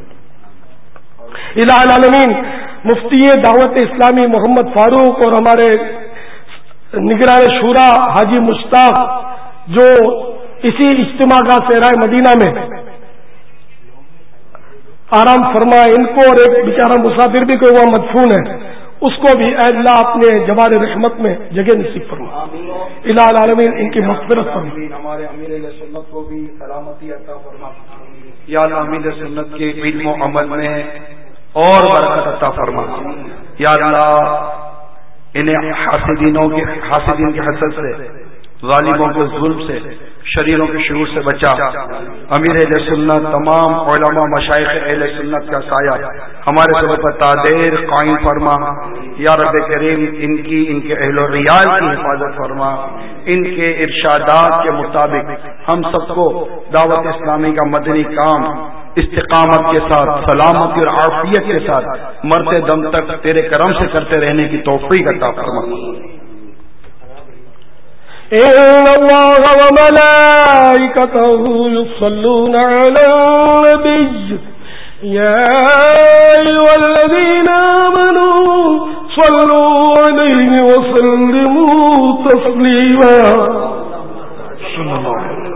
Speaker 2: الہ العالمین مفتی دعوت اسلامی محمد فاروق اور ہمارے نگران شورا حاجی مشتاق جو اسی اجتماع کا صحرائے مدینہ میں آرام فرمائے، ان کو اور ایک بیچارہ مسافر بھی کوئی وہاں مدفون ہے اس کو بھی اے اللہ اپنے جوار رحمت میں جگہ نصیب فرما. الہ العالمین ان کی مغفرت فرما.
Speaker 1: ہمارے امیر اہل سنت کو بھی سلامتی عطا فرما. یا اللہ امیر سنت کے علم و عمل میں اور برکت عطا فرما. یا اللہ انہیں حاسدینوں کے حاسدین کے حسد سے، ظالموں کے ظلم سے، شریروں کے شرور سے بچا. امیر اہل سنت تمام علماء مشائخ اہل سنت کا سایہ ہمارے سب پر تادیر قائم فرما. یا رب کریم ان کی ان کے اہل و ریال کی حفاظت فرما. ان کے ارشادات کے مطابق ہم سب کو دعوت اسلامی کا مدنی کام استقامت کے ساتھ، سلامتی اور عافیت کے ساتھ مرتے دم تک تیرے کرم سے کرتے رہنے کی توفیق عطا فرما.
Speaker 2: إن الله وملائكته يصلون على النبي يا أيها الذين آمنوا صلوا عليه وسلموا تسليما. صلى الله عليه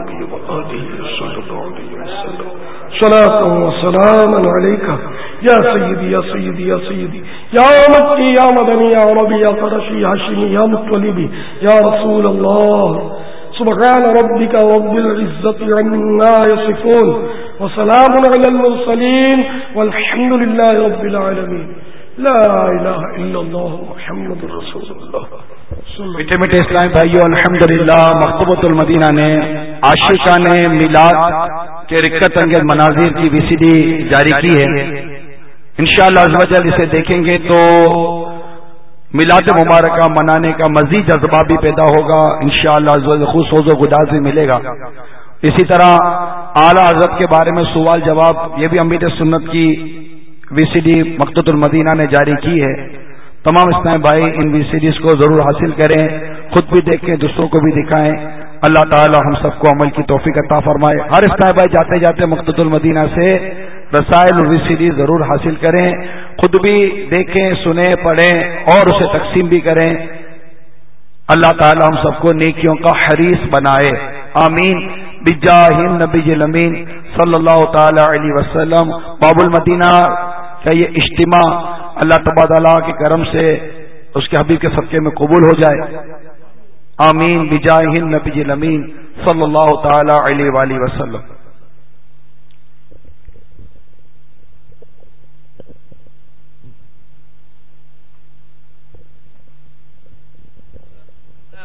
Speaker 2: وسلم صلاة وسلاما عليك یا سیدی یا سیدی یا سیدی یا مکی یا مدنی یا عربی یا قرشی یا ہاشمی یا مطلبی یا رسول اللہ. سبحان ربک رب العزت عما یصفون وسلام علی المرسلین والحمد للہ رب العالمین. لا الہ الا اللہ محمد رسول اللہ.
Speaker 1: میٹھے میٹھے اسلامی بھائیو، الحمدللہ مکتبۃ المدینہ نے عاشقان میلاد کے رکت انگیز مناظر کی وی سی ڈی جاری کی ہے. انشاءاللہ عز و جل اسے دیکھیں گے تو میلاد مبارکہ منانے کا مزید جذبہ بھی پیدا ہوگا. انشاءاللہ عز و جل خوش سوز و گداز بھی ملے گا. اسی طرح اعلیٰ حضرت کے بارے میں سوال جواب یہ بھی امیر سنت کی وی سی ڈی مکتبۃ المدینہ نے جاری کی ہے. تمام اسلامی بھائی ان وی سی ڈیز کو ضرور حاصل کریں، خود بھی دیکھیں، دوسروں کو بھی دکھائیں. اللہ تعالی ہم سب کو عمل کی توفیق عطا فرمائے. ہر اسلامی بھائی جاتے جاتے مکتبۃ المدینہ سے رسائل اور وی سی ڈی ضرور حاصل کریں، خود بھی دیکھیں، سنیں، پڑھیں اور اسے تقسیم بھی کریں. اللہ تعالی ہم سب کو نیکیوں کا حریص بنائے. آمین. بجاہ النبی الامین صلی اللہ تعالی علیہ وسلم. باب المدینہ کا یہ اجتماع اللہ تبارک تعالیٰ کے کرم سے اس کے حبیب کے صدقے میں قبول ہو جائے. آمین. بجاہ النبی الامین صلی اللہ تعالی علیہ وآلہ وسلم.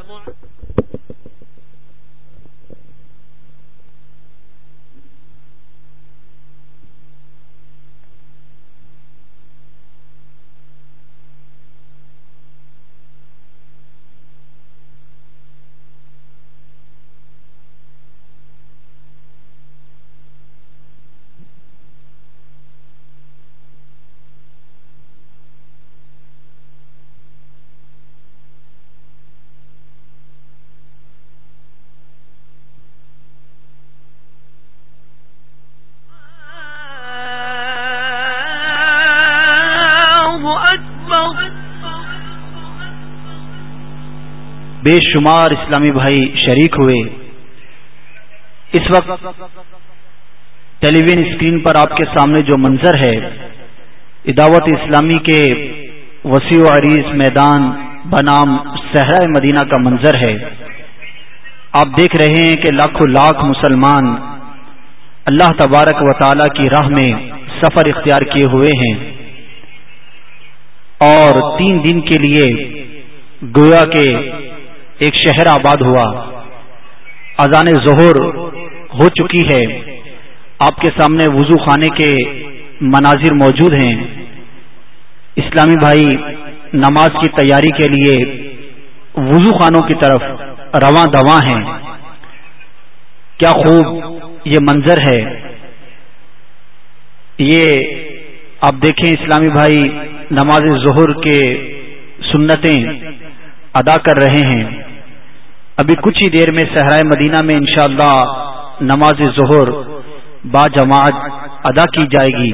Speaker 4: بے شمار اسلامی بھائی شریک ہوئے. اس وقت ٹیلی ویژن اسکرین پر آپ کے سامنے جو منظر ہے دعوت اسلامی کے وسیع و عریض میدان بنام صحرائے مدینہ کا منظر ہے. آپ دیکھ رہے ہیں کہ لاکھوں لاکھ مسلمان اللہ تبارک و تعالی کی راہ میں سفر اختیار کیے ہوئے ہیں اور تین دن کے لیے گویا کے ایک شہر آباد ہوا. اذان ظہر ہو چکی ہے. آپ کے سامنے وضو خانے کے مناظر موجود ہیں. اسلامی بھائی نماز کی تیاری کے لیے وضو خانوں کی طرف رواں دواں ہیں. کیا خوب یہ منظر ہے. یہ آپ دیکھیں اسلامی بھائی نماز ظہر کے سنتیں ادا کر رہے ہیں. ابھی کچھ ہی دیر میں صحرائے مدینہ میں انشاءاللہ نماز ظہر با جماعت ادا کی جائے گی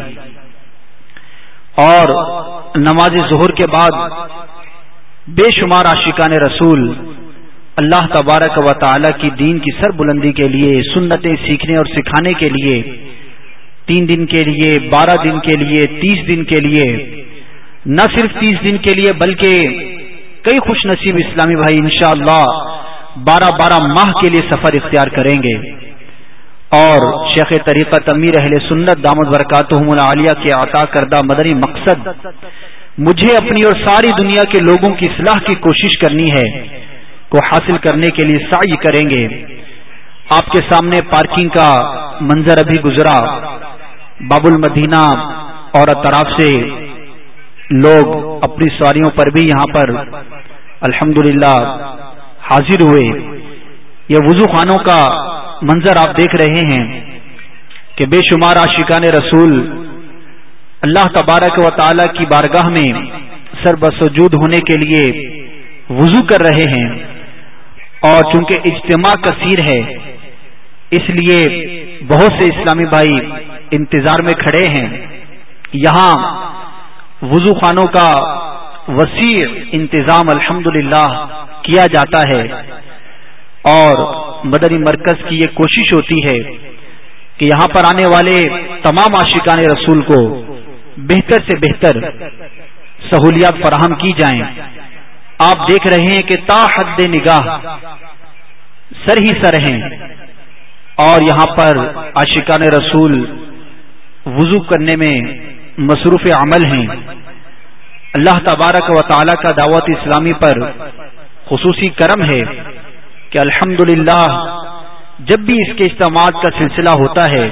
Speaker 4: اور نماز ظہر کے بعد بے شمار عاشقان رسول اللہ تبارک و تعالی کی دین کی سر بلندی کے لیے سنتیں سیکھنے اور سکھانے کے لیے تین دن کے لیے بارہ دن کے لیے تیس دن کے لیے نہ صرف تیس دن کے لیے بلکہ کئی خوش نصیب اسلامی بھائی انشاءاللہ بارہ بارہ ماہ کے لیے سفر اختیار کریں گے. اور شیخ طریقت امیر اہل سنت دامت برکاتہم العالیہ کے عطا کردہ مدنی مقصد مجھے اپنی اور ساری دنیا کے لوگوں کی اصلاح کی کوشش کرنی ہے کو حاصل کرنے کے لیے سعی کریں گے. آپ کے سامنے پارکنگ کا منظر ابھی گزرا. باب المدینہ اور اطراف سے لوگ اپنی سواریوں پر بھی یہاں پر الحمدللہ حاضر ہوئے. یہ وضو خانوں کا منظر آپ دیکھ رہے ہیں کہ بے شمار عاشقان رسول اللہ تبارک و تعالی کی بارگاہ میں سر بسجود ہونے کے لیے وضو کر رہے ہیں. اور چونکہ اجتماع کثیر ہے اس لیے بہت سے اسلامی بھائی انتظار میں کھڑے ہیں. یہاں وضو خانوں کا وسیع انتظام الحمدللہ کیا جاتا ہے اور مدنی مرکز کی یہ کوشش ہوتی ہے کہ یہاں پر آنے والے تمام عاشقان رسول کو بہتر سے بہتر سہولیات فراہم کی جائیں. آپ دیکھ رہے ہیں کہ تا حد نگاہ سر ہی سر ہیں اور یہاں پر عاشقان رسول وضو کرنے میں مصروف عمل ہیں. اللہ تبارک و تعالی کا دعوت اسلامی پر خصوصی کرم ہے کہ الحمدللہ جب بھی اس کے اجتماعات کا سلسلہ ہوتا ہے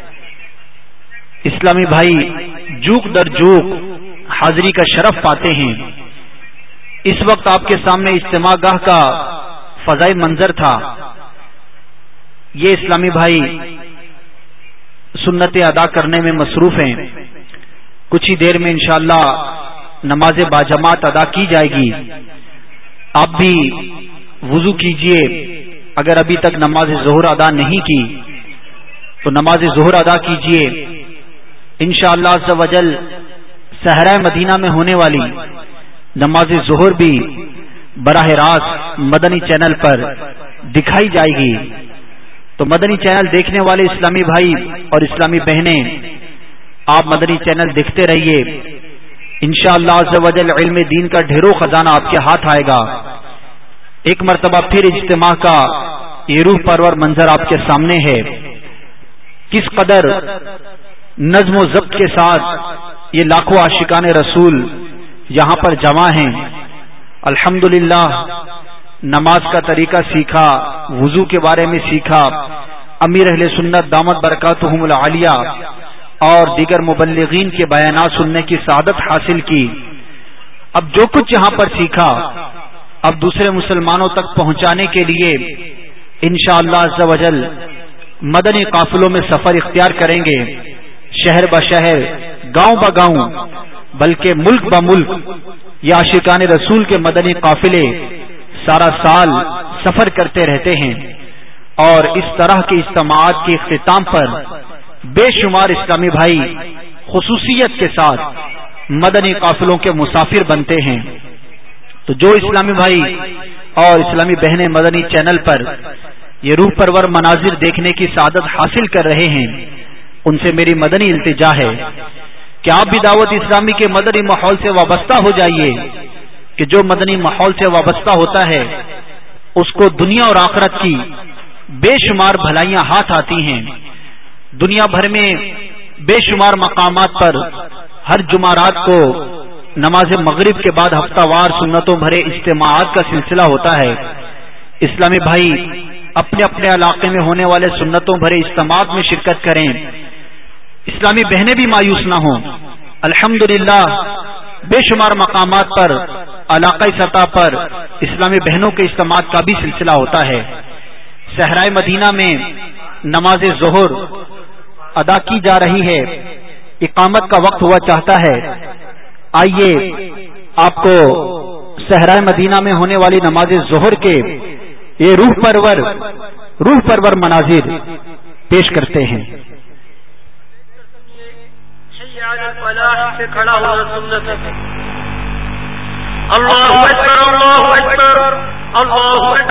Speaker 4: اسلامی بھائی جوک در جوک حاضری کا شرف پاتے ہیں. اس وقت آپ کے سامنے اجتماع گاہ کا فضائی منظر تھا. یہ اسلامی بھائی سنتیں ادا کرنے میں مصروف ہیں. کچھ ہی دیر میں انشاءاللہ نماز باجماعت ادا کی جائے گی. آپ بھی وضو کیجئے. اگر ابھی تک نماز ظہر ادا نہیں کی تو نماز ظہر ادا کیجئے. انشاءاللہ عز و جل صحرائے مدینہ میں ہونے والی نماز ظہر بھی براہ راست مدنی چینل پر دکھائی جائے گی. تو مدنی چینل دیکھنے والے اسلامی بھائی اور اسلامی بہنیں آپ مدنی چینل دیکھتے رہیے. انشاءاللہ عز و جل علم دین کا ڈھیروں خزانہ آپ کے ہاتھ آئے گا. ایک مرتبہ پھر اجتماع کا یہ روح پرور منظر آپ کے سامنے ہے. کس قدر نظم و ضبط کے ساتھ یہ لاکھوں عاشقان رسول یہاں پر جمع ہیں. الحمدللہ نماز کا طریقہ سیکھا، وضو کے بارے میں سیکھا، امیر اہل سنت دامت برکاتہم العالیہ اور دیگر مبلغین کے بیانات سننے کی سعادت حاصل کی۔ اب جو کچھ یہاں پر سیکھا اب دوسرے مسلمانوں تک پہنچانے کے لیے انشاءاللہ عز و جل مدنی قافلوں میں سفر اختیار کریں گے، شہر بہ شہر، گاؤں بہ گاؤں، بلکہ ملک بہ ملک یہ عاشقان رسول کے مدنی قافلے سارا سال سفر کرتے رہتے ہیں، اور اس طرح کے اجتماعات کے اختتام پر بے شمار اسلامی بھائی خصوصیت کے ساتھ مدنی قافلوں کے مسافر بنتے ہیں۔ تو جو اسلامی بھائی اور اسلامی بہنیں مدنی چینل پر یہ روح پرور مناظر دیکھنے کی سعادت حاصل کر رہے ہیں، ان سے میری مدنی التجا ہے کہ آپ بھی دعوت اسلامی کے مدنی ماحول سے وابستہ ہو جائیے، کہ جو مدنی ماحول سے وابستہ ہوتا ہے اس کو دنیا اور آخرت کی بے شمار بھلائیاں ہاتھ آتی ہیں۔ دنیا بھر میں بے شمار مقامات پر ہر جمعرات کو نماز مغرب کے بعد ہفتہ وار سنتوں بھرے اجتماعات کا سلسلہ ہوتا ہے۔ اسلامی بھائی اپنے اپنے علاقے میں ہونے والے سنتوں بھرے اجتماعات میں شرکت کریں، اسلامی بہنیں بھی مایوس نہ ہوں۔ الحمدللہ بے شمار مقامات پر علاقائی سطح پر اسلامی بہنوں کے اجتماعات کا بھی سلسلہ ہوتا ہے۔ صحرائے مدینہ میں نماز ظہر ادا کی جا رہی ہے، اقامت کا وقت ہوا چاہتا ہے، آئیے آپ کو صحرائے مدینہ میں ہونے والی نماز ظہر کے یہ روح پرور روح پرور مناظر پیش کرتے ہیں۔ اللہ اکبر، اللہ اکبر، اللہ